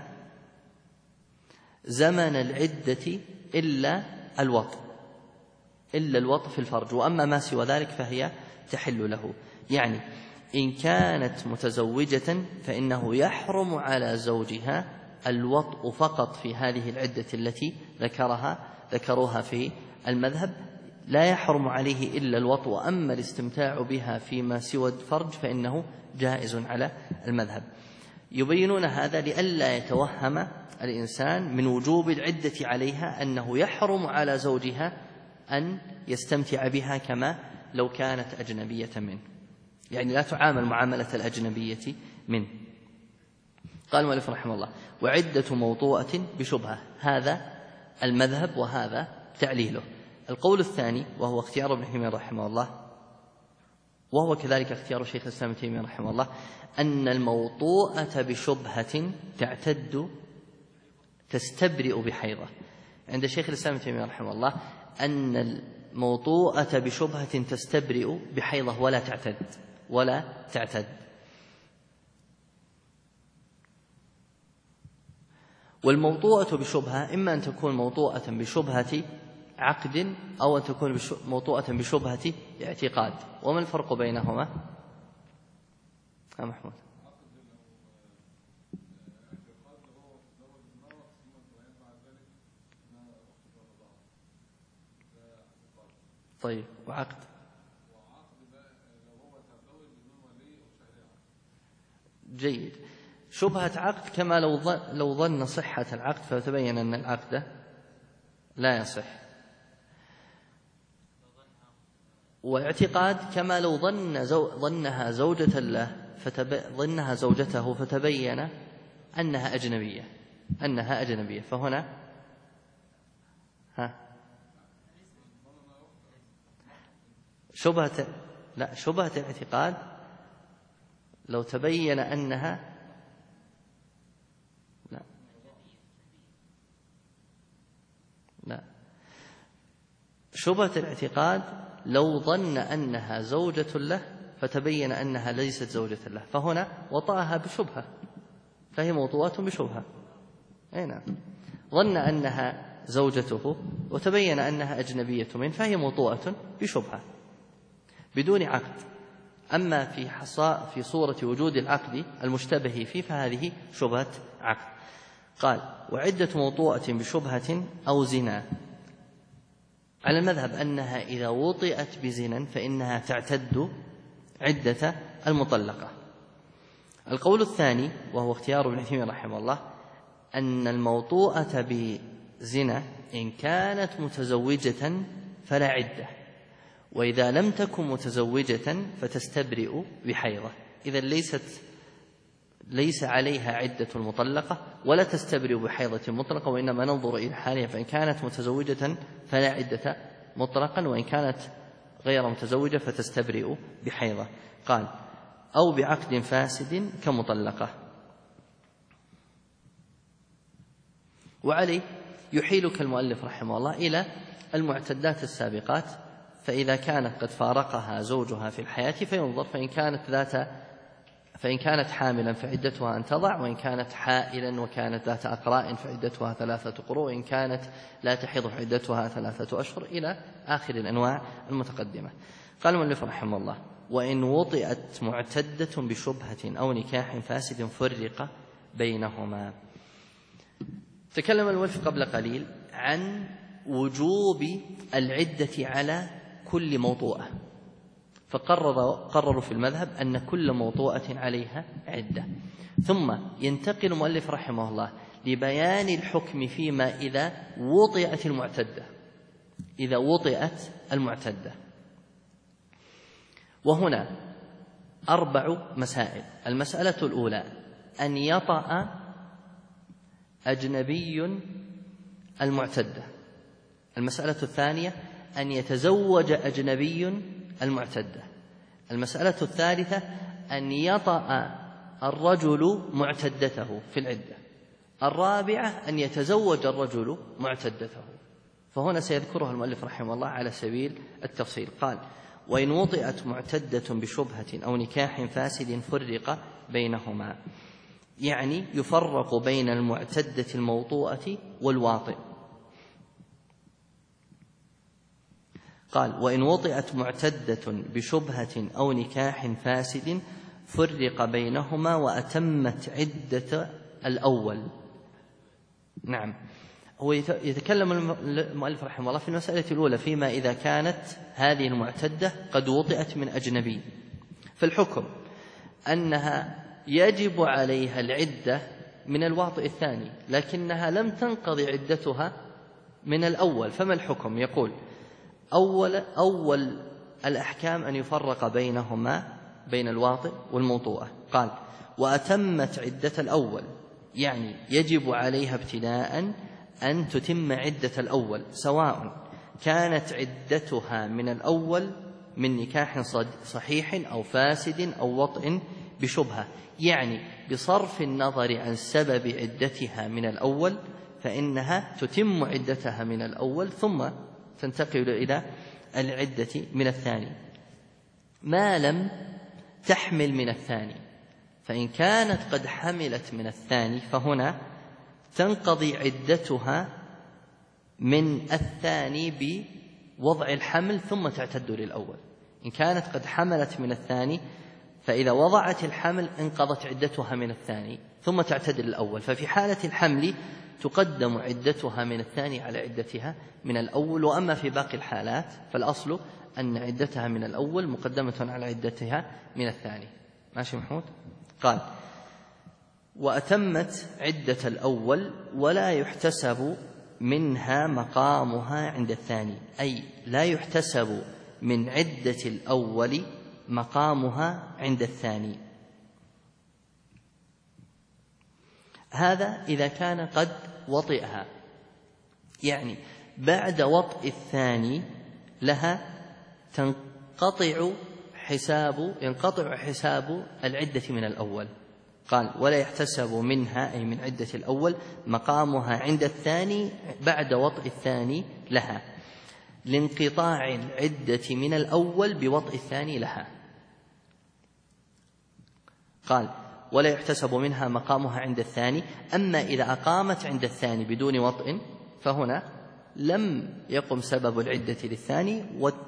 زمن العدة إلا الوطء في الفرج، وأما ما سوى ذلك فهي تحل له. يعني إن كانت متزوجة فإنه يحرم على زوجها الوطء فقط في هذه العدة التي ذكروها في المذهب، لا يحرم عليه إلا الوطء، أما الاستمتاع بها فيما سوى الفرج فإنه جائز على المذهب. يبينون هذا لئلا يتوهم الإنسان من وجوب العدة عليها أنه يحرم على زوجها أن يستمتع بها كما لو كانت أجنبية منه، يعني لا تعامل معاملة الأجنبية منه. قال المؤلف رحمه الله: وعدة موطوءة بشبهة، هذا المذهب وهذا تعليله. القول الثاني وهو اختيار ابن تيمية رحمه الله، وهو كذلك اختيار شيخ الإسلام ابن تيمية رحمه الله، أن الموطوءة بشبهة تستبرئ بحيضة. عند شيخ الإسلام ابن تيمية رحمه الله أن الموطوءة بشبهة تستبرئ بحيضة ولا تعتد. والموطوءة بشبهة إما أن تكون موطوءة بشبهة عقد أو أن تكون موطوءة بشبهة اعتقاد. وما الفرق بينهما؟ محمود. طيب، وعقد؟ جيد. شبهة عقد كما لو ظن صحة العقد فتبين أن العقد لا يصح، واعتقاد كما لو ظنها زوجة له ظنها زوجته فتبين أنها أجنبية فهنا شبهة الاعتقاد لو تبين أنها لا شبهة الاعتقاد لو ظن أنها زوجة له فتبين أنها ليست زوجة له، فهنا وطأها بشبهة فهي موطوءة بشبهة. نعم. ظن أنها زوجته وتبين أنها أجنبية منه فهي موطوءة بشبهة بدون عقد. أما في صورة وجود العقد المشتبه فيه فهذه شبهة عقد. قال: وعدة موطوءة بشبهة أو زنا، على المذهب أنها إذا وطئت بزنا فإنها تعتد عدة المطلقة. القول الثاني وهو اختيار ابن تيمية رحمه الله أن الموطوءة بزنا إن كانت متزوجة فلا عدة، وإذا لم تكن متزوجة فتستبرئ بحيضة. إذا ليس عليها عدة المطلقة ولا تستبرئ بحيضة مطلقة، وإنما ننظر إلى حالها، فإن كانت متزوجة فلا عدة مطلقا، وإن كانت غير متزوجة فتستبرئ بحيضة. قال: أو بعقد فاسد كمطلقة. وعليه يحيلك المؤلف رحمه الله إلى المعتدات السابقات، فإذا كانت قد فارقها زوجها في الحياة فينظر، فإن كانت حاملا فعدتها أن تضع، وإن كانت حائلا وكانت ذات أقراء فعدتها 3 قروء، وإن كانت لا تحيض فعدتها 3 أشهر، إلى آخر الأنواع المتقدمة. قال المؤلف رحمه الله: وإن وطئت معتدة بشبهة أو نكاح فاسد فرق بينهما. تكلم المؤلف قبل قليل عن وجوب العدة على كل موطوءة، فقرروا في المذهب أن كل موطوءة عليها عدة. ثم ينتقل المؤلف رحمه الله لبيان الحكم فيما إذا وطئت المعتدة. وهنا 4 مسائل. المسألة الأولى: أن يطأ أجنبي المعتدة. المسألة الثانية: أن يتزوج أجنبي المعتدة. المسألة الثالثة: أن يطأ الرجل معتدته في العدة. الرابعة: أن يتزوج الرجل معتدته. فهنا سيذكرها المؤلف رحمه الله على سبيل التفصيل. قال: وإن وطئت معتدة بشبهة أو نكاح فاسد فرق بينهما، يعني يفرق بين المعتدة الموطوءة والواطئ. قال: وإن وطئت معتدة بشبهة أو نكاح فاسد فرق بينهما وأتمت عدة الأول. نعم، هو يتكلم المؤلف رحمه الله في المسألة الأولى فيما إذا كانت هذه المعتدة قد وطئت من أجنبي، فالحكم أنها يجب عليها العدة من الواطئ الثاني، لكنها لم تنقضي عدتها من الأول. فما الحكم؟ يقول: أول الأحكام أن يفرق بينهما بين الواطئ والموطوءة. قال: وأتمت عدة الأول، يعني يجب عليها ابتداء أن تتم عدة الأول، سواء كانت عدتها من الأول من نكاح صحيح أو فاسد أو وطئ بشبهة، يعني بصرف النظر عن سبب عدتها من الأول فإنها تتم عدتها من الأول ثم تنتقل إلى العدة من الثاني ما لم تحمل من الثاني. فإن كانت قد حملت من الثاني فهنا تنقضي عدتها من الثاني بوضع الحمل ثم تعتد للأول. إن كانت قد حملت من الثاني فإذا وضعت الحمل انقضت عدتها من الثاني ثم تعتد للأول، ففي حالة الحمل تقدم عدتها من الثاني على عدتها من الأول. وأما في باقي الحالات فالأصل أن عدتها من الأول مقدمة على عدتها من الثاني. ماشي محمود؟ قال: وأتمت عدة الأول ولا يحتسب منها مقامها عند الثاني، أي لا يحتسب من عدة الأول مقامها عند الثاني. هذا إذا كان قد وطئها، يعني بعد وطئ الثاني لها ينقطع حساب العدة من الأول. قال: ولا يحتسب منها أي من عدة الأول مقامها عند الثاني بعد وطئ الثاني لها، لانقطاع العدة من الأول بوطئ الثاني لها. قال: ولا يحتسب منها مقامها عند الثاني. أما إذا أقامت عند الثاني بدون وطئ فهنا لم يقم سبب العدة للثاني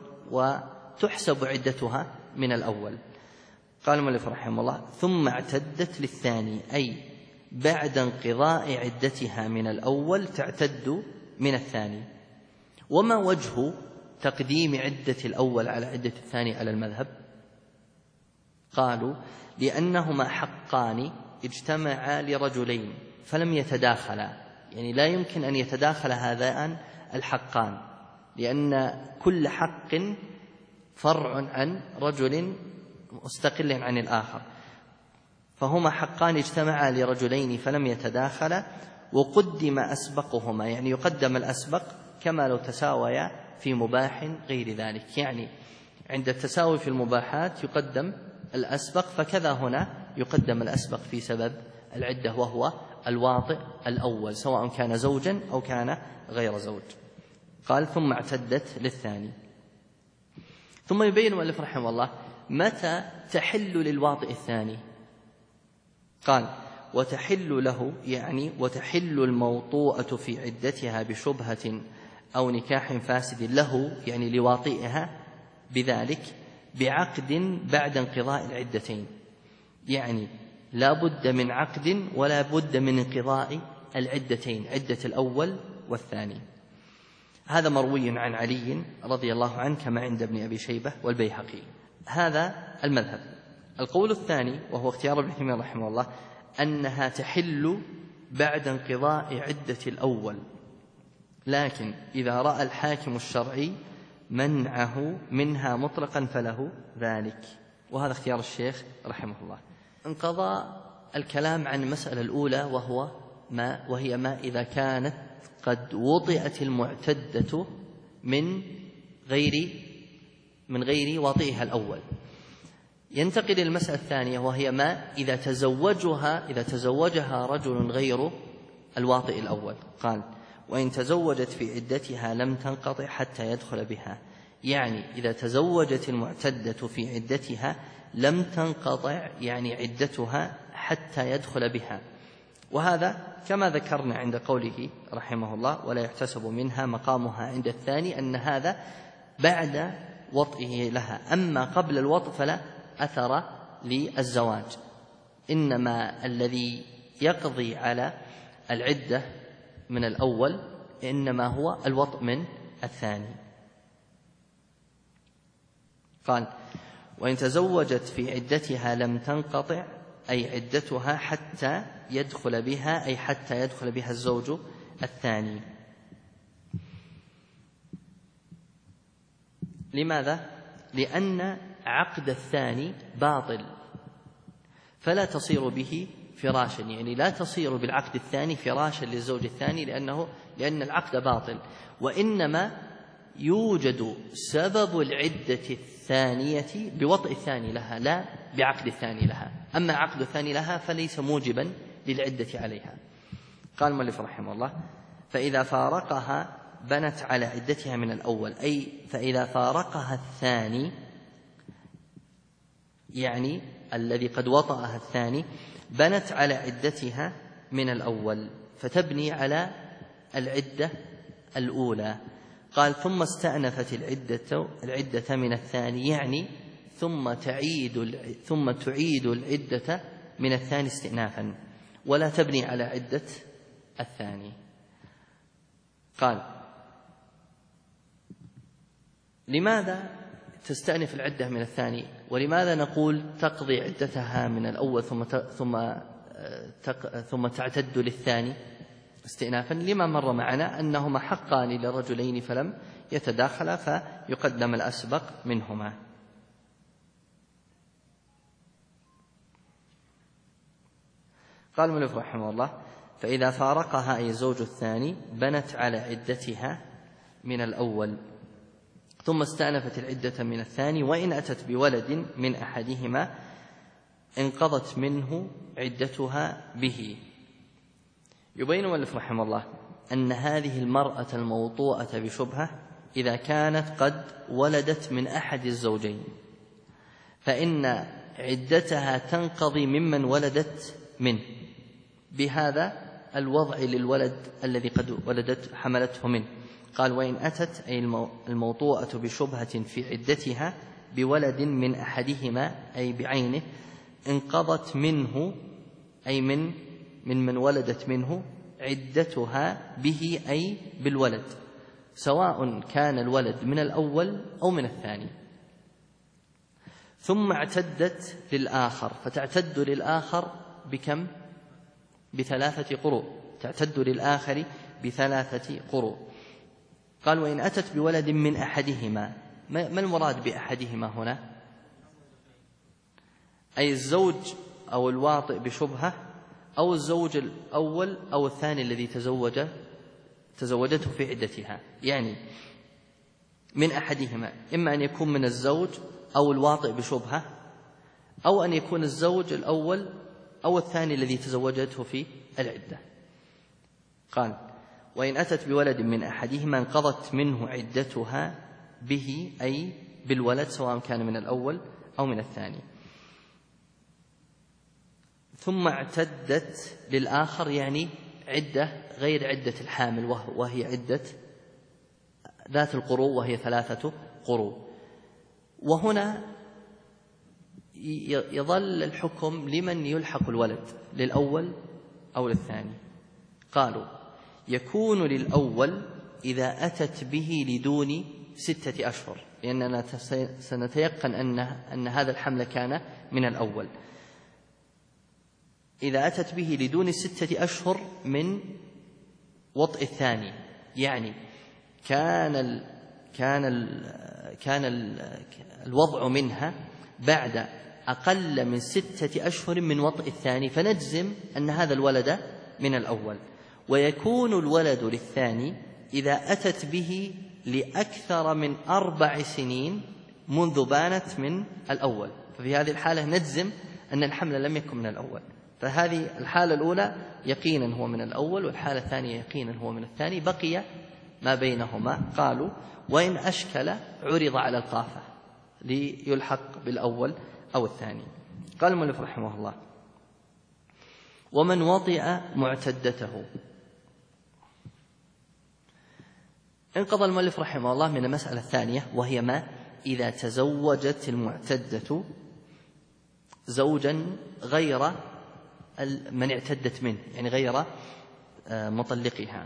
وتحسب عدتها من الأول. قال المؤلف رحمه الله: ثم اعتدت للثاني، أي بعد انقضاء عدتها من الأول تعتد من الثاني. وما وجه تقديم عدة الأول على عدة الثاني على المذهب؟ قالوا: لأنهما حقان اجتمعا لرجلين فلم يتداخلا، يعني لا يمكن أن يتداخل هذان الحقان، لأن كل حق فرع عن رجل مستقل عن الآخر، فهما حقان اجتمعا لرجلين فلم يتداخلا، وقدم أسبقهما، يعني يقدم الأسبق كما لو تساويا في مباح غير ذلك، يعني عند التساوي في المباحات يقدم الأسبق، فكذا هنا يقدم الأسبق في سبب العدة وهو الواطئ الأول، سواء كان زوجا أو كان غير زوج. قال: ثم اعتدت للثاني. ثم يبين المؤلف رحمه الله متى تحل للواطئ الثاني. قال: وتحل له، يعني وتحل الموطوءة في عدتها بشبهة أو نكاح فاسد له، يعني لواطئها بذلك، بعقد بعد انقضاء العدتين، يعني لا بد من عقد ولا بد من انقضاء العدتين، عدة الأول والثاني. هذا مروي عن علي رضي الله عنه كما عند ابن أبي شيبة والبيهقي. هذا المذهب. القول الثاني وهو اختيار ابن تيمية رحمه الله أنها تحل بعد انقضاء عدة الأول، لكن إذا رأى الحاكم الشرعي منعه منها مطلقا فله ذلك، وهذا اختيار الشيخ رحمه الله. انقضى الكلام عن المسألة الأولى وهي ما إذا كانت قد وطئت المعتدة من غير واطئها الأول. ينتقل إلى المسألة الثانية وهي ما إذا تزوجها رجل غير الواطئ الأول. قال: وإن تزوجت في عدتها لم تنقطع حتى يدخل بها، يعني إذا تزوجت المعتدة في عدتها لم تنقطع يعني عدتها حتى يدخل بها. وهذا كما ذكرنا عند قوله رحمه الله: ولا يحتسب منها مقامها عند الثاني، أن هذا بعد وطئه لها، أما قبل الوطء فلا أثر للزواج، إنما الذي يقضي على العدة من الأول إنما هو الوطء من الثاني. قال: وإن تزوجت في عدتها لم تنقطع، أي عدتها حتى يدخل بها، أي حتى يدخل بها الزوج الثاني. لماذا؟ لأن عقد الثاني باطل، فلا تصير به فراشا، يعني لا تصير بالعقد الثاني فراشا للزوج الثاني، لأن العقد باطل، وإنما يوجد سبب العدة الثانية بوطئ الثاني لها لا بعقد الثاني لها، أما عقد الثاني لها فليس موجبا للعدة عليها. قال المؤلف رحمه الله: فإذا فارقها بنت على عدتها من الأول، أي فإذا فارقها الثاني، يعني الذي قد وطأها الثاني، بنت على عدتها من الأول فتبني على العدة الأولى. قال: ثم استأنفت العدة من الثاني، يعني ثم تعيد العدة من الثاني استئنافا، ولا تبني على عدة الثاني. قال: تستأنف العدة من الثاني، ولماذا نقول تقضي عدتها من الأول ثم تعتد للثاني استئنافا؟ لما مر معنا أنهما حقان لرجلين فلم يتداخلا فيقدم الأسبق منهما. قال المؤلف رحمه الله: فإذا فارقها أي الزوج الثاني بنت على عدتها من الأول، ثم استأنفت العدة من الثاني، وإن أتت بولد من أحدهما انقضت منه عدتها به. يبين المؤلف رحمه الله أن هذه المرأة الموطوءة بشبهة إذا كانت قد ولدت من أحد الزوجين فإن عدتها تنقضي ممن ولدت منه. بهذا الوضع للولد الذي قد ولدت حملته منه. قال وإن أتت أي الموطوءة بشبهة في عدتها بولد من أحدهما أي بعينه انقضت منه أي من ولدت منه عدتها به أي بالولد، سواء كان الولد من الأول أو من الثاني. ثم اعتدت للآخر، فتعتد للآخر بكم؟ ب3 قروء، تعتد للآخر ب3 قروء. قال وإن أتت بولد من أحدهما، ما المراد بأحدهما هنا؟ أي الزوج أو الواطئ بشبهة، أو الزوج الأول أو الثاني الذي تزوجته في عدتها. يعني من أحدهما، إما أن يكون من الزوج أو الواطئ بشبهة، أو أن يكون الزوج الأول أو الثاني الذي تزوجته في العدة. قال وإن أتت بولد من أحدهما انقضت منه عدتها به أي بالولد، سواء كان من الأول أو من الثاني. ثم اعتدت للآخر، يعني عدة غير عدة الحامل، وهي عدة ذات القروء، وهي 3 قروء. وهنا يظل الحكم لمن يلحق الولد، للأول أو للثاني. قالوا يكون للأول إذا أتت به لدون 6 أشهر، لأننا سنتيقن أن هذا الحمل كان من الأول. إذا أتت به لدون 6 أشهر من وطئ الثاني، يعني كان الوضع منها بعد أقل من 6 أشهر من وطئ الثاني، فنجزم أن هذا الولد من الأول. ويكون الولد للثاني إذا أتت به لأكثر من 4 سنين منذ بانت من الأول، ففي هذه الحالة نجزم أن الحمل لم يكن من الأول. فهذه الحالة الأولى يقينا هو من الأول، والحالة الثانية يقينا هو من الثاني، بقي ما بينهما. قالوا وإن أشكل عرض على القافة ليلحق بالأول أو الثاني. قال المؤلف رحمه الله ومن وطئ معتدته. انقضى المؤلف رحمه الله من المسألة الثانية، وهي ما إذا تزوجت المعتدة زوجا غير من اعتدت منه، يعني غير مطلقها.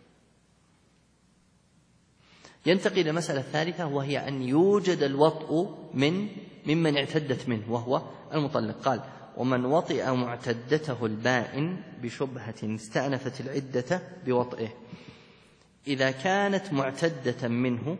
ينتقل إلى المسألة الثالثة، وهي أن يوجد الوطء ممن اعتدت منه وهو المطلق. قال ومن وطئ معتدته البائن بشبهة استأنفت العدة بوطئه، إذا كانت معتدة منه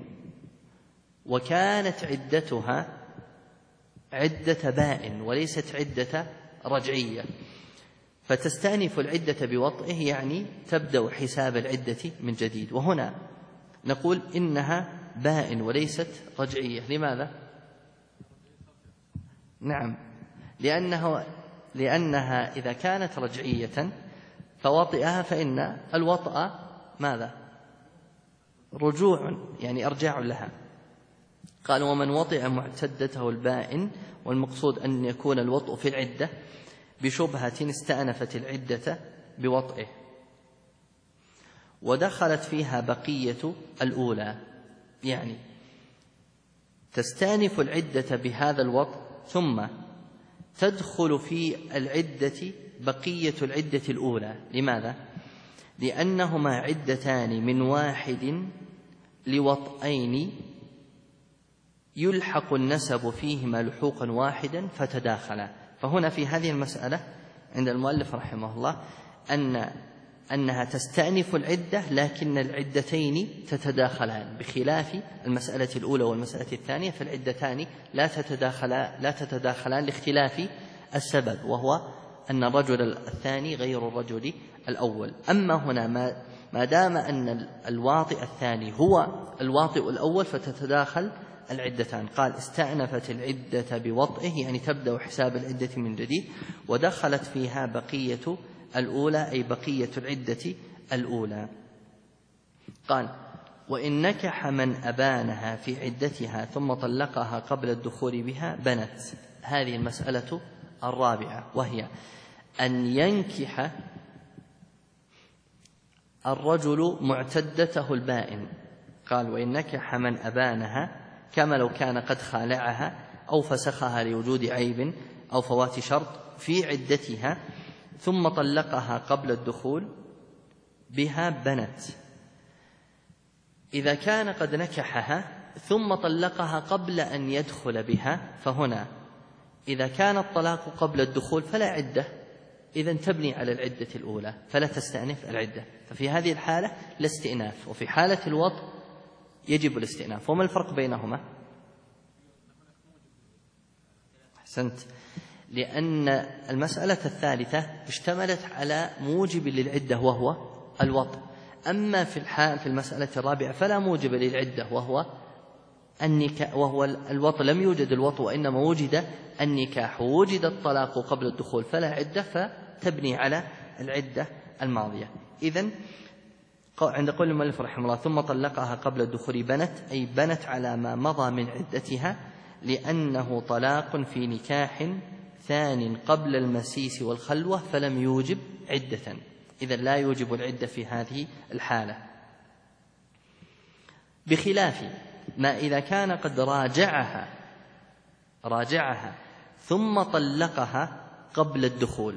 وكانت عدتها عدة بائن وليست عدة رجعية، فتستأنف العدة بوطئه، يعني تبدأ حساب العدة من جديد. وهنا نقول إنها بائن وليست رجعية. لماذا؟ نعم، لأنها إذا كانت رجعية فوطئها فإن الوطأ ماذا؟ رجوع، يعني أرجاع لها. قال ومن وطئ معتدته البائن، والمقصود أن يكون الوطء في العدة بشبهة استأنفت العدة بوطئه ودخلت فيها بقية الأولى، يعني تستأنف العدة بهذا الوطء ثم تدخل في العدة بقية العدة الأولى. لماذا؟ لأنهما عدتان من واحد لوطئين يلحق النسب فيهما لحوقا واحدا فتداخلا. فهنا في هذه المسألة عند المؤلف رحمه الله أنها تستأنف العدة، لكن العدتين تتداخلان، بخلاف المسألة الأولى والمسألة الثانية، فالعدتان لا تتداخلان لاختلاف السبب، وهو أن الرجل الثاني غير الرجل الأول. أما هنا ما دام أن الواطئ الثاني هو الواطئ الأول فتتداخل العدتان. قال استأنفت العدة بوطئه، يعني تبدأ حساب العدة من جديد، ودخلت فيها بقية الأولى، أي بقية العدة الأولى. قال وإن نكح من أبانها في عدتها ثم طلقها قبل الدخول بها بنت. هذه المسألة الرابعة، وهي أن ينكح الرجل معتدته البائن. قال: وإن نكح من أبانها كما لو كان قد خالعها أو فسخها لوجود عيب أو فوات شرط في عدتها ثم طلقها قبل الدخول بها بنت. إذا كان قد نكحها ثم طلقها قبل أن يدخل بها، فهنا إذا كان الطلاق قبل الدخول فلا عدة، إذن تبني على العدة الأولى فلا تستأنف العدة، ففي هذه الحالة لا استئناف، وفي حالة الوطء يجب الاستئناف. وما الفرق بينهما؟ أحسنت. لأن المسألة الثالثة اشتملت على موجب للعدة وهو الوطء، أما في المسألة الرابعة فلا موجب للعدة وهو الوطء، لم يوجد الوطء وإنما وجد النكاح، ووجد الطلاق قبل الدخول فلا عدة، فتبني على العدة الماضية. إذن عند قول المؤلف رحمه الله: ثم طلقها قبل الدخول بنت، أي بنت على ما مضى من عدتها، لأنه طلاق في نكاح ثان قبل المسيس والخلوة فلم يوجب عدة، إذن لا يوجب العدة في هذه الحالة، بخلاف ما إذا كان قد راجعها ثم طلقها قبل الدخول،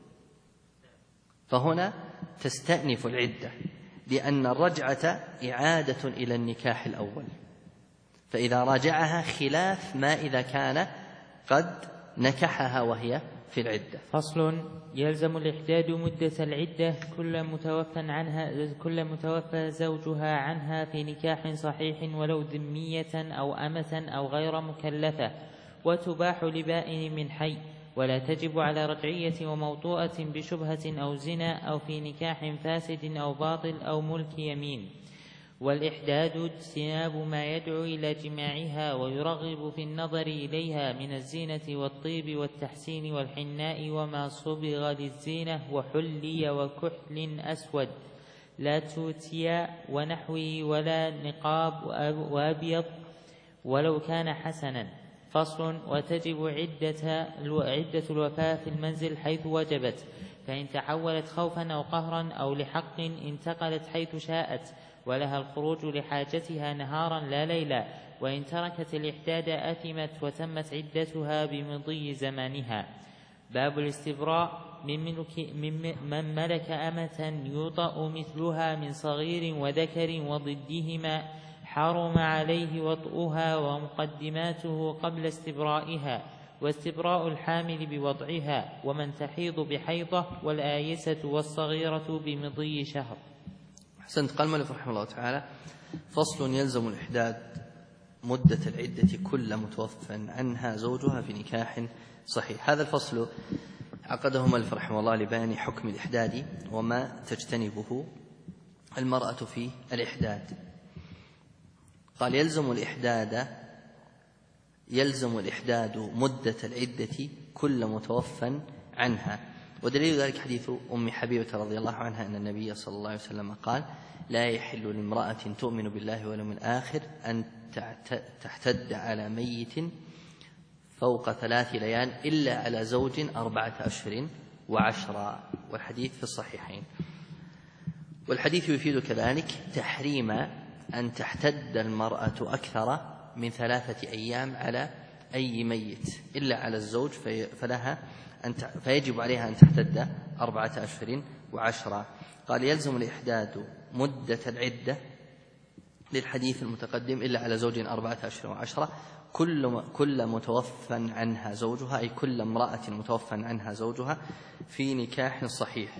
فهنا تستأنف العدة، لأن الرجعة إعادة إلى النكاح الأول، فإذا راجعها خلاف ما إذا كان قد نكحها وهي في العدة. فصل: يلزم الإحداد مدة العدة كل متوفى زوجها عنها في نكاح صحيح ولو ذمية أو أمة أو غير مكلفة، وتباح لبائن من حي، ولا تجب على رجعية وموطوءة بشبهة أو زنا أو في نكاح فاسد أو باطل أو ملك يمين. والإحداد اجتناب ما يدعو إلى جماعها ويرغب في النظر إليها من الزينة والطيب والتحسين والحناء وما صبغ للزينة وحلي وكحل أسود لا توتيا ونحوه ولا نقاب وأبيض ولو كان حسنا. فصل: وتجب عدة الوفاة في المنزل حيث وجبت، فإن تحولت خوفا أو قهرا أو لحق انتقلت حيث شاءت، ولها الخروج لحاجتها نهارا لا ليلا، وإن تركت الإحداد أثمت وتمت عدتها بمضي زمانها. باب الاستبراء من ملك أمة يوطأ مثلها من صغير وذكر وضدهما، حرم عليه وطئها ومقدماته قبل استبرائها، واستبراء الحامل بوضعها، ومن تحيض بحيضة، والآيسة والصغيرة بمضي شهر. أحسنت. قال المؤلف رحمه الله تعالى: فصل: يلزم الإحداد مدة العدة كل متوفى عنها زوجها في نكاح صحيح. هذا الفصل عقده المؤلف رحمه الله لبيان حكم الإحداد وما تجتنبه المرأة في الإحداد. قال: يلزم الإحداد مدة العدة كل متوفى عنها، ودليل ذلك حديث أم حبيبة رضي الله عنها أن النبي صلى الله عليه وسلم قال: لا يحل لامرأة تؤمن بالله واليوم الآخر أن تحتد على ميت فوق 3 ليال إلا على زوج 4 أشهر و10، والحديث في الصحيحين. والحديث يفيد كذلك تحريم أن تحتد المرأة أكثر من 3 أيام على أي ميت إلا على الزوج، فيجب عليها أن تحتد 4 أشهر و10. قال: يلزم الإحداد مدة العدة للحديث المتقدم إلا على زوج 4 أشهر و10 كل متوفى عنها زوجها، أي كل امرأة متوفى عنها زوجها في نكاح صحيح.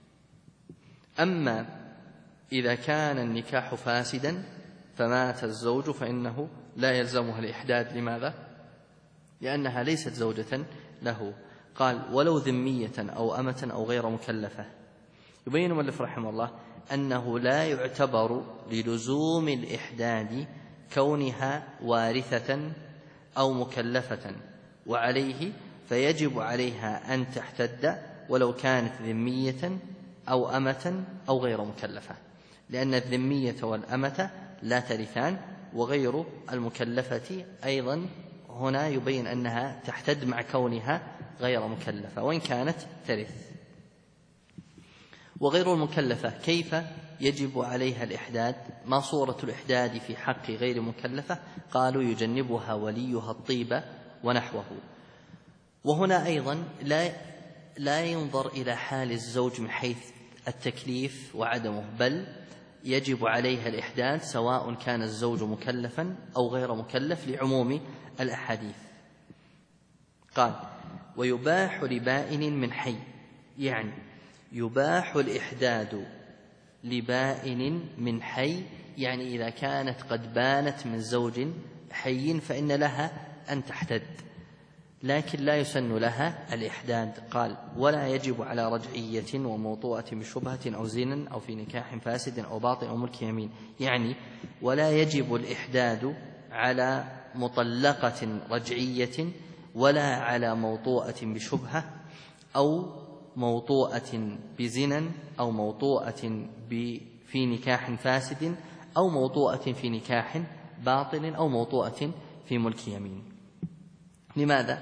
أما إذا كان النكاح فاسدا فمات الزوج فإنه لا يلزمها الإحداد. لماذا؟ لأنها ليست زوجة له. قال: ولو ذمية أو أمة أو غير مكلفة. يبين المؤلف رحمه الله أنه لا يعتبر للزوم الإحداد كونها وارثة أو مكلفة، وعليه فيجب عليها أن تحتد ولو كانت ذمية أو أمة أو غير مكلفة، لأن الذمية والأمة لا ترثان، وغير المكلفة أيضا هنا يبين أنها تحتد مع كونها غير مكلفة وإن كانت ترث. وغير المكلفة كيف يجب عليها الإحداد؟ ما صورة الإحداد في حق غير مكلفة؟ قالوا يجنبها وليها الطيب ونحوه. وهنا أيضا لا ينظر إلى حال الزوج من حيث التكليف وعدمه، بل يجب عليها الإحداد سواء كان الزوج مكلفا أو غير مكلف لعموم الأحاديث. قال ويباح لبائن من حي، يعني يباح الإحداد لبائن من حي، يعني إذا كانت قد بانت من زوج حي فإن لها أن تحتد، لكن لا يسن لها الإحداد. قال ولا يجب على رجعية وموطوءة بشبهة أو زنا أو في نكاح فاسد أو باطل أو ملك يمين، يعني ولا يجب الإحداد على مطلقة رجعية ولا على موطوءة بشبهة أو موطوءة بزنا أو موطوءة في نكاح فاسد أو موطوءة في نكاح باطل أو موطوءة في ملك يمين. لماذا؟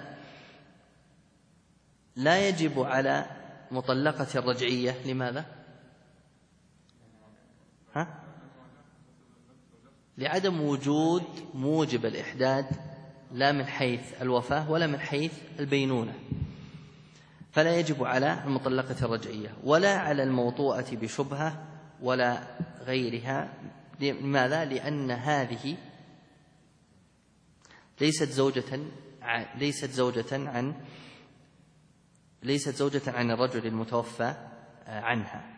لا يجب على مطلقة الرجعية. لماذا؟ لعدم وجود موجب الإحداد، لا من حيث الوفاة ولا من حيث البينونة، فلا يجب على المطلقة الرجعية ولا على الموطوءة بشبهة ولا غيرها. لماذا؟ لأن هذه ليست زوجة عن الرجل المتوفى عنها.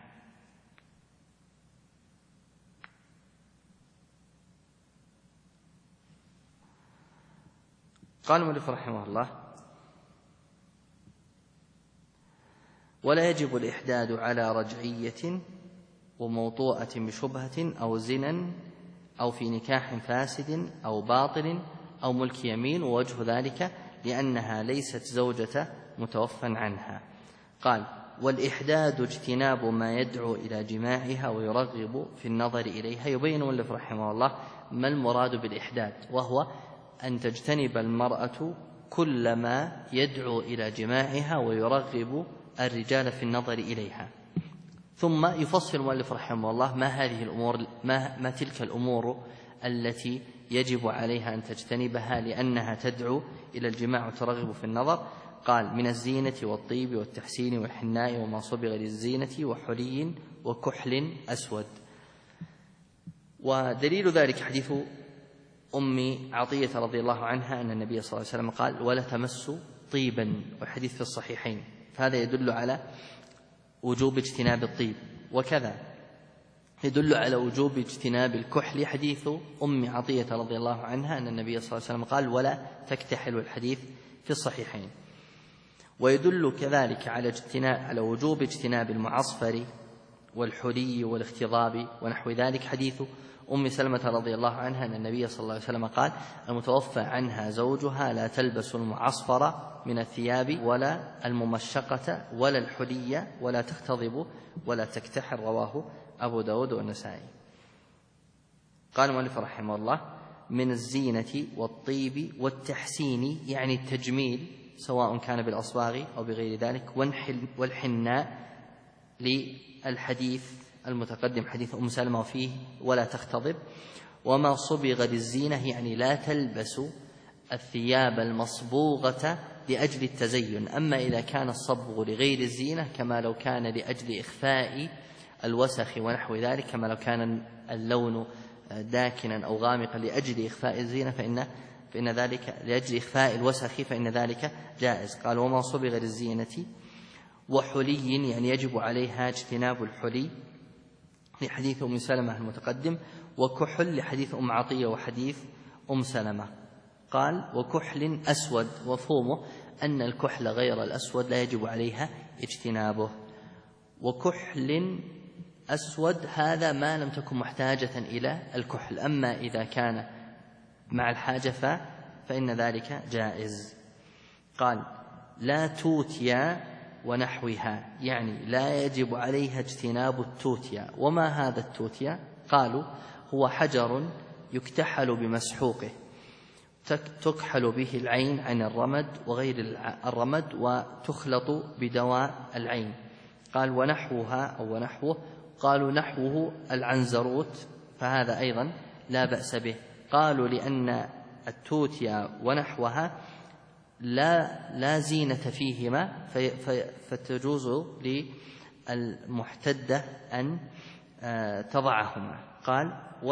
قال المؤلف رحمه الله ولا يجب الإحداد على رجعية وموطوءة بشبهة أو زنا أو في نكاح فاسد أو باطل أو ملك يمين، ووجه ذلك لأنها ليست زوجة متوفى عنها. قال والإحداد اجتناب ما يدعو إلى جماعها ويرغب في النظر إليها. يبين المؤلف رحمه الله ما المراد بالإحداد، وهو أن تجتنب المرأة كل ما يدعو إلى جماعها ويرغب الرجال في النظر إليها. ثم يفصل المؤلف رحمه الله ما هذه الأمور، ما تلك الأمور التي يجب عليها أن تجتنبها لأنها تدعو إلى الجماع وترغب في النظر. قال من الزينة والطيب والتحسين والحناء وما صبغ للزينة وحلي وكحل أسود. ودليل ذلك حديث أم عطية رضي الله عنها أن النبي صلى الله عليه وسلم قال ولا تمسوا طيبا، والحديث في الصحيحين، فهذا يدل على وجوب اجتناب الطيب. وكذا يدل على وجوب اجتناب الكحل حديث أم عطية رضي الله عنها أن النبي صلى الله عليه وسلم قال ولا تكتحل، الحديث في الصحيحين. ويدل كذلك على وجوب اجتناب المعصفر والحلي والاختضاب ونحو ذلك حديث أم سلمة رضي الله عنها أن النبي صلى الله عليه وسلم قال المتوفى عنها زوجها لا تلبس المعصفر من الثياب ولا الممشقة ولا الحلي ولا تختضب ولا تكتحل، رواه أبو داود والنسائي. قال المؤلف رحمه الله من الزينة والطيب والتحسين، يعني التجميل سواء كان بالأصباغ أو بغير ذلك، والحناء للحديث المتقدم حديث أم سلمة وفيه ولا تختضب. وما صبغ للزينة يعني لا تلبس الثياب المصبوغة لأجل التزين، أما إذا كان الصبغ لغير الزينة كما لو كان لأجل إخفاء الوسخ ونحو ذلك، كما لو كان اللون داكنا أو غامقا لأجل إخفاء الزينة فإن ذلك لأجل إخفاء الوسخ فإن ذلك جائز. قال وما صبغ للزينة وحلي يعني يجب عليها اجتناب الحلي لحديث أم سلمة المتقدم، وكحل لحديث أم عطية وحديث أم سلمة. قال وكحل أسود، وفهمه أن الكحل غير الأسود لا يجب عليها اجتنابه. وكحل أسود هذا ما لم تكن محتاجة إلى الكحل، أما إذا كان مع الحاجة فإن ذلك جائز. قال لا توتيا ونحوها، يعني لا يجب عليها اجتناب التوتيا. وما هذا التوتيا؟ قالوا هو حجر يكتحل بمسحوقه، تكحل به العين عن الرمد وغير الرمد وتخلط بدواء العين. قال ونحوها أو ونحوه قالوا نحوه العنزروت فهذا أيضا لا بأس به. قالوا لأن التوتيا ونحوها لا زينة فيهما فتجوز للمحتدة أن تضعهما. قال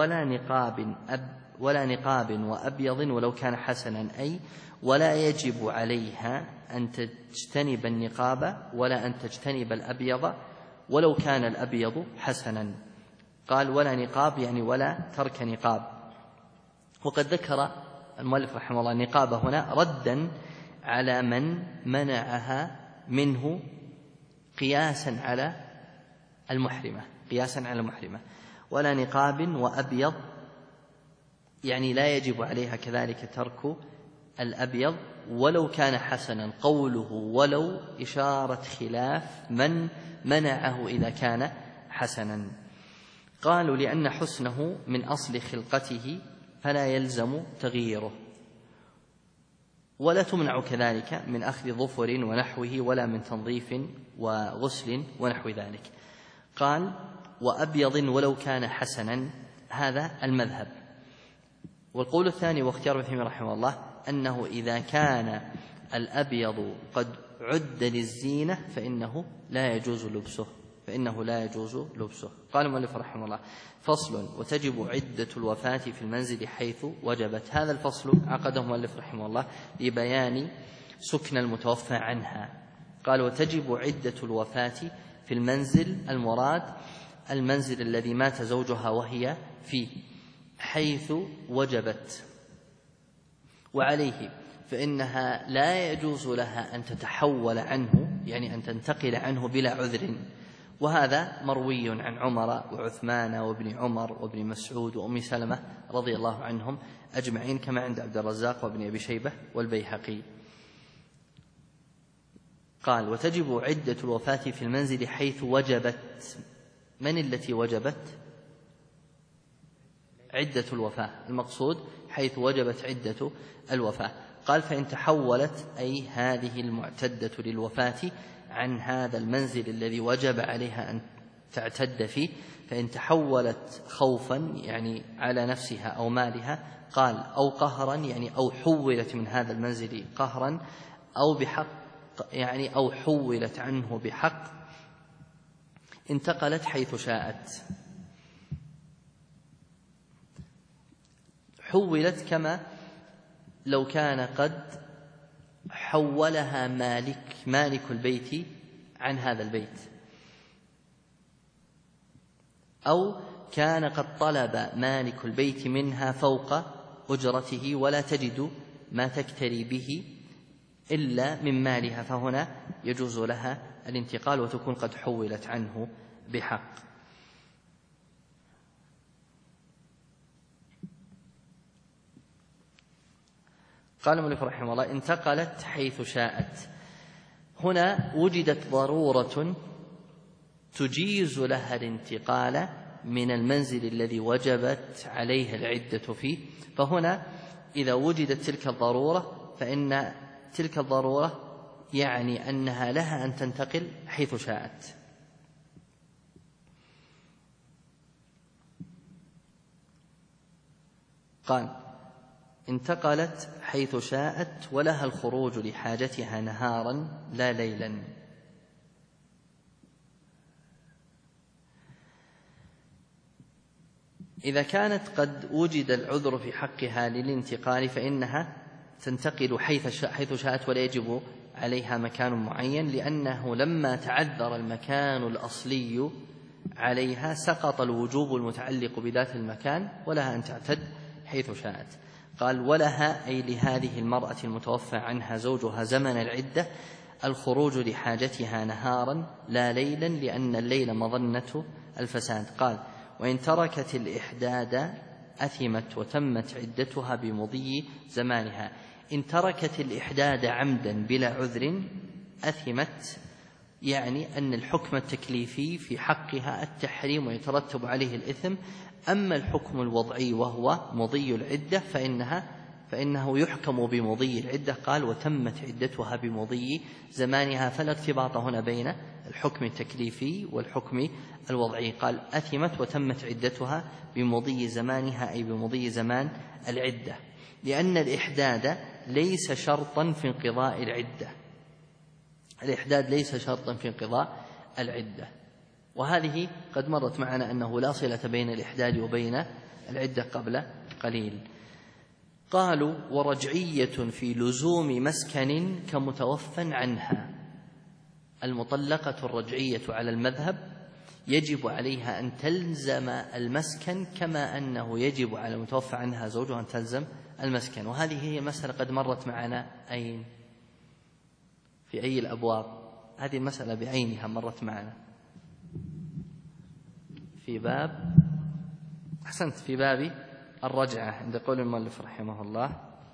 ولا نقاب وأبيض ولو كان حسنا، أي ولا يجب عليها أن تجتنب النقاب ولا أن تجتنب الأبيض ولو كان الأبيض حسنا. قال ولا نقاب يعني ولا ترك نقاب. وقد ذكر المؤلف رحمه الله النقاب هنا ردا على من منعها منه قياسا على المحرمة. ولا نقاب وأبيض يعني لا يجب عليها كذلك ترك الأبيض ولو كان حسنا. قوله ولو إشارة خلاف من منعه إذا كان حسنا. قالوا لأن حسنه من أصل خلقته فلا يلزم تغييره، ولا تمنع كذلك من أخذ ظفر ونحوه ولا من تنظيف وغسل ونحو ذلك. قال وأبيض ولو كان حسنا، هذا المذهب. والقول الثاني واختيار ابن تيمية رحمه الله أنه إذا كان الأبيض قد عد للزينة فإنه لا يجوز لبسه. قال المؤلف رحمه الله فصل وتجب عدة الوفاة في المنزل حيث وجبت. هذا الفصل عقده المؤلف رحمه الله لبيان سكن المتوفى عنها. قال وتجب عدة الوفاة في المنزل، المراد المنزل الذي مات زوجها وهي فيه حيث وجبت، وعليه فإنها لا يجوز لها أن تتحول عنه يعني أن تنتقل عنه بلا عذر. وهذا مروي عن عمر وعثمان وابن عمر وابن مسعود وأم سلمة رضي الله عنهم أجمعين كما عند عبد الرزاق وابن أبي شيبة والبيهقي. قال وتجب عدة الوفاة في المنزل حيث وجبت. من التي وجبت؟ عدة الوفاة، المقصود حيث وجبت عدة الوفاة. قال فإن تحولت أي هذه المعتدة للوفاة عن هذا المنزل الذي وجب عليها أن تعتد فيه، فإن تحولت خوفا يعني على نفسها أو مالها، قال أو قهرا يعني أو حولت من هذا المنزل قهرا، أو بحق يعني أو حولت عنه بحق، انتقلت حيث شاءت. حولت كما لو كان قد حولها مالك البيت عن هذا البيت، أو كان قد طلب مالك البيت منها فوق أجرته ولا تجد ما تكتري به إلا من مالها، فهنا يجوز لها الانتقال وتكون قد حولت عنه بحق. قال المؤلف رحمه الله انتقلت حيث شاءت. هنا وجدت ضرورة تجيز لها الانتقال من المنزل الذي وجبت عليها العدة فيه، فهنا إذا وجدت تلك الضرورة فإن تلك الضرورة يعني أنها لها أن تنتقل حيث شاءت. قال انتقلت حيث شاءت ولها الخروج لحاجتها نهارا لا ليلا. إذا كانت قد وجد العذر في حقها للانتقال فإنها تنتقل حيث شاءت ولا يجب عليها مكان معين، لأنه لما تعذر المكان الأصلي عليها سقط الوجوب المتعلق بذات المكان ولها أن تعتد حيث شاءت. قال ولها أي لهذه المرأة المتوفى عنها زوجها زمن العدة الخروج لحاجتها نهارا لا ليلا، لأن الليل مظنة الفساد. قال وإن تركت الإحداد أثمت وتمت عدتها بمضي زمانها. إن تركت الإحداد عمدا بلا عذر أثمت، يعني أن الحكم التكليفي في حقها التحريم ويترتب عليه الإثم. أما الحكم الوضعي وهو مضي العدة فإنه يحكم بمضي العدة. قال وتمت عدتها بمضي زمانها، فلا ارتباط هنا بين الحكم التكليفي والحكم الوضعي. قال أثمت وتمت عدتها بمضي زمانها أي بمضي زمان العدة، لأن الإحداد ليس شرطا في انقضاء العدة، الإحداد ليس شرطا في انقضاء العدة. وهذه قد مرت معنا أنه لا صلة بين الإحداد وبين العدة قبل قليل. قالوا ورجعية في لزوم مسكن كمتوفى عنها. المطلقة الرجعية على المذهب يجب عليها أن تلزم المسكن كما أنه يجب على المتوفى عنها زوجها أن تلزم المسكن. وهذه هي مسألة قد مرت معنا أين؟ في أي الأبواب؟ هذه المسألة بعينها مرت معنا في باب، أحسنت، في باب الرجعة عند قول المؤلف رحمه الله: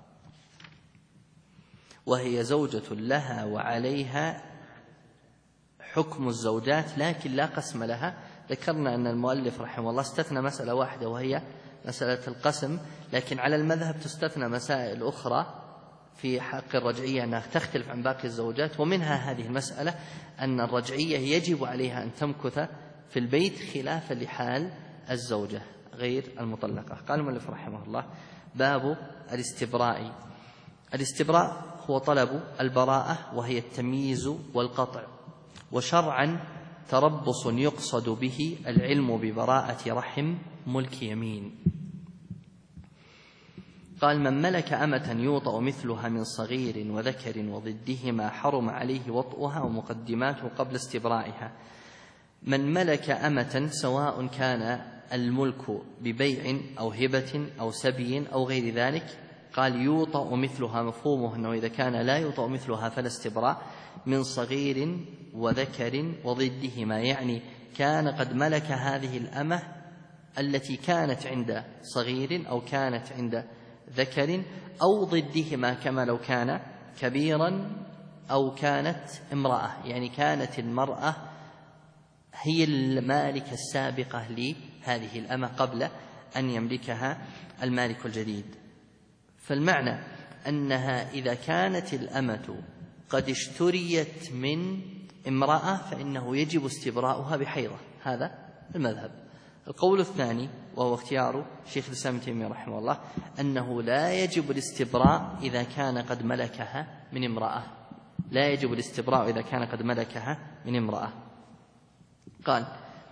وهي زوجة لها وعليها حكم الزوجات لكن لا قسم لها. ذكرنا أن المؤلف رحمه الله استثنى مسألة واحدة وهي مسألة القسم، لكن على المذهب تستثنى مسائل أخرى في حق الرجعية أنها تختلف عن باقي الزوجات، ومنها هذه المسألة أن الرجعية يجب عليها أن تمكث في البيت خلافا لحال الزوجة غير المطلقة. قال المؤلف رحمه الله: باب الاستبراء. الاستبراء هو طلب البراءة وهي التمييز والقطع، وشرعا تربص يقصد به العلم ببراءة رحم ملك يمين. قال: من ملك أمة يوطأ مثلها من صغير وذكر وضدهما حرم عليه وطئها ومقدماته قبل استبرائها. من ملك أمة سواء كان الملك ببيع أو هبة أو سبي أو غير ذلك. قال: يوطأ مثلها، مفهومه أنه إذا كان لا يوطأ مثلها فلا استبراء، من صغير وذكر وضدهما، يعني كان قد ملك هذه الأمة التي كانت عند صغير أو كانت عند ذكر أو ضدهما، كما لو كان كبيرا أو كانت امرأة، يعني كانت المرأة هي المالكة السابقة لهذه الأمة قبل أن يملكها المالك الجديد. فالمعنى أنها إذا كانت الأمة قد اشتريت من امرأة فإنه يجب استبراؤها بحيضة، هذا المذهب. القول الثاني وهو اختيار شيخ الإسلام ابن تيمية رحمه الله أنه لا يجب الاستبراء إذا كان قد ملكها من امرأة، لا يجب الاستبراء إذا كان قد ملكها من امرأة. قال: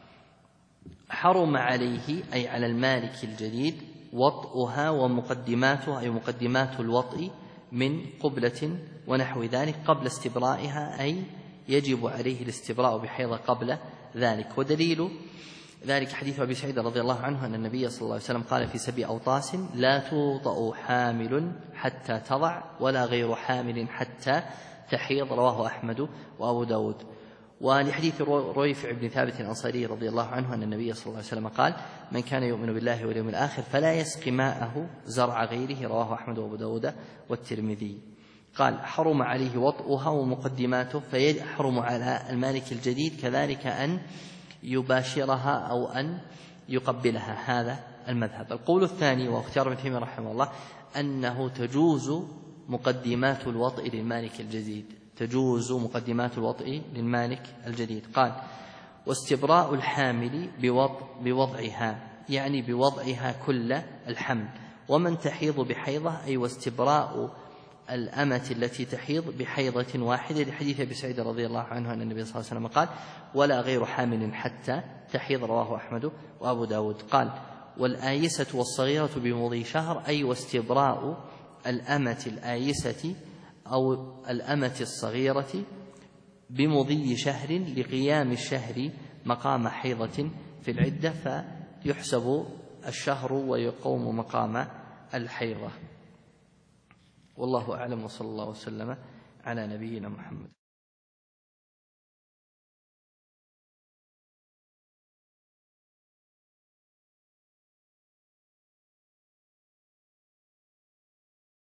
حرم عليه أي على المالك الجديد وطئها ومقدماتها أي مقدمات الوطئ من قبلة ونحو ذلك قبل استبرائها، أي يجب عليه الاستبراء بحيضة قبل ذلك. ودليل ذلك حديث أبي سعيد رضي الله عنه أن النبي صلى الله عليه وسلم قال في 7 أوطاس: لا توطأ حامل حتى تضع ولا غير حامل حتى تحيض، رواه أحمد وأبو داود. ولحديث رويفع بن ثابت الأنصاري رضي الله عنه أن النبي صلى الله عليه وسلم قال: من كان يؤمن بالله واليوم الآخر فلا يسقي ماءه زرع غيره، رواه أحمد وأبو داود والترمذي. قال: حرم عليه وطئها ومقدماته، فيحرم على المالك الجديد كذلك أن يباشرها أو أن يقبلها، هذا المذهب. القول الثاني واختيار ابن تيمية رحمه الله أنه تجوز مقدمات الوطئ للمالك الجديد، تجوز مقدمات الوطئ للمالك الجديد. قال: واستبراء الحامل بوضعها، يعني بوضعها كل الحمل. ومن تحيض بحيضة أي واستبراء الأمة التي تحيض بحيضة واحدة، لحديث أبي سعيد رضي الله عنه أن النبي صلى الله عليه وسلم قال: ولا غير حامل حتى تحيض، رواه أحمد وأبو داود. قال: والآيسة والصغيرة بمضي شهر، أي واستبراء الأمة الآيسة أو الأمة الصغيرة بمضي شهر لقيام الشهر مقام حيضة في العدة، فيحسب الشهر ويقوم مقام الحيضة. والله أعلم، وصلى الله وسلم على نبينا محمد.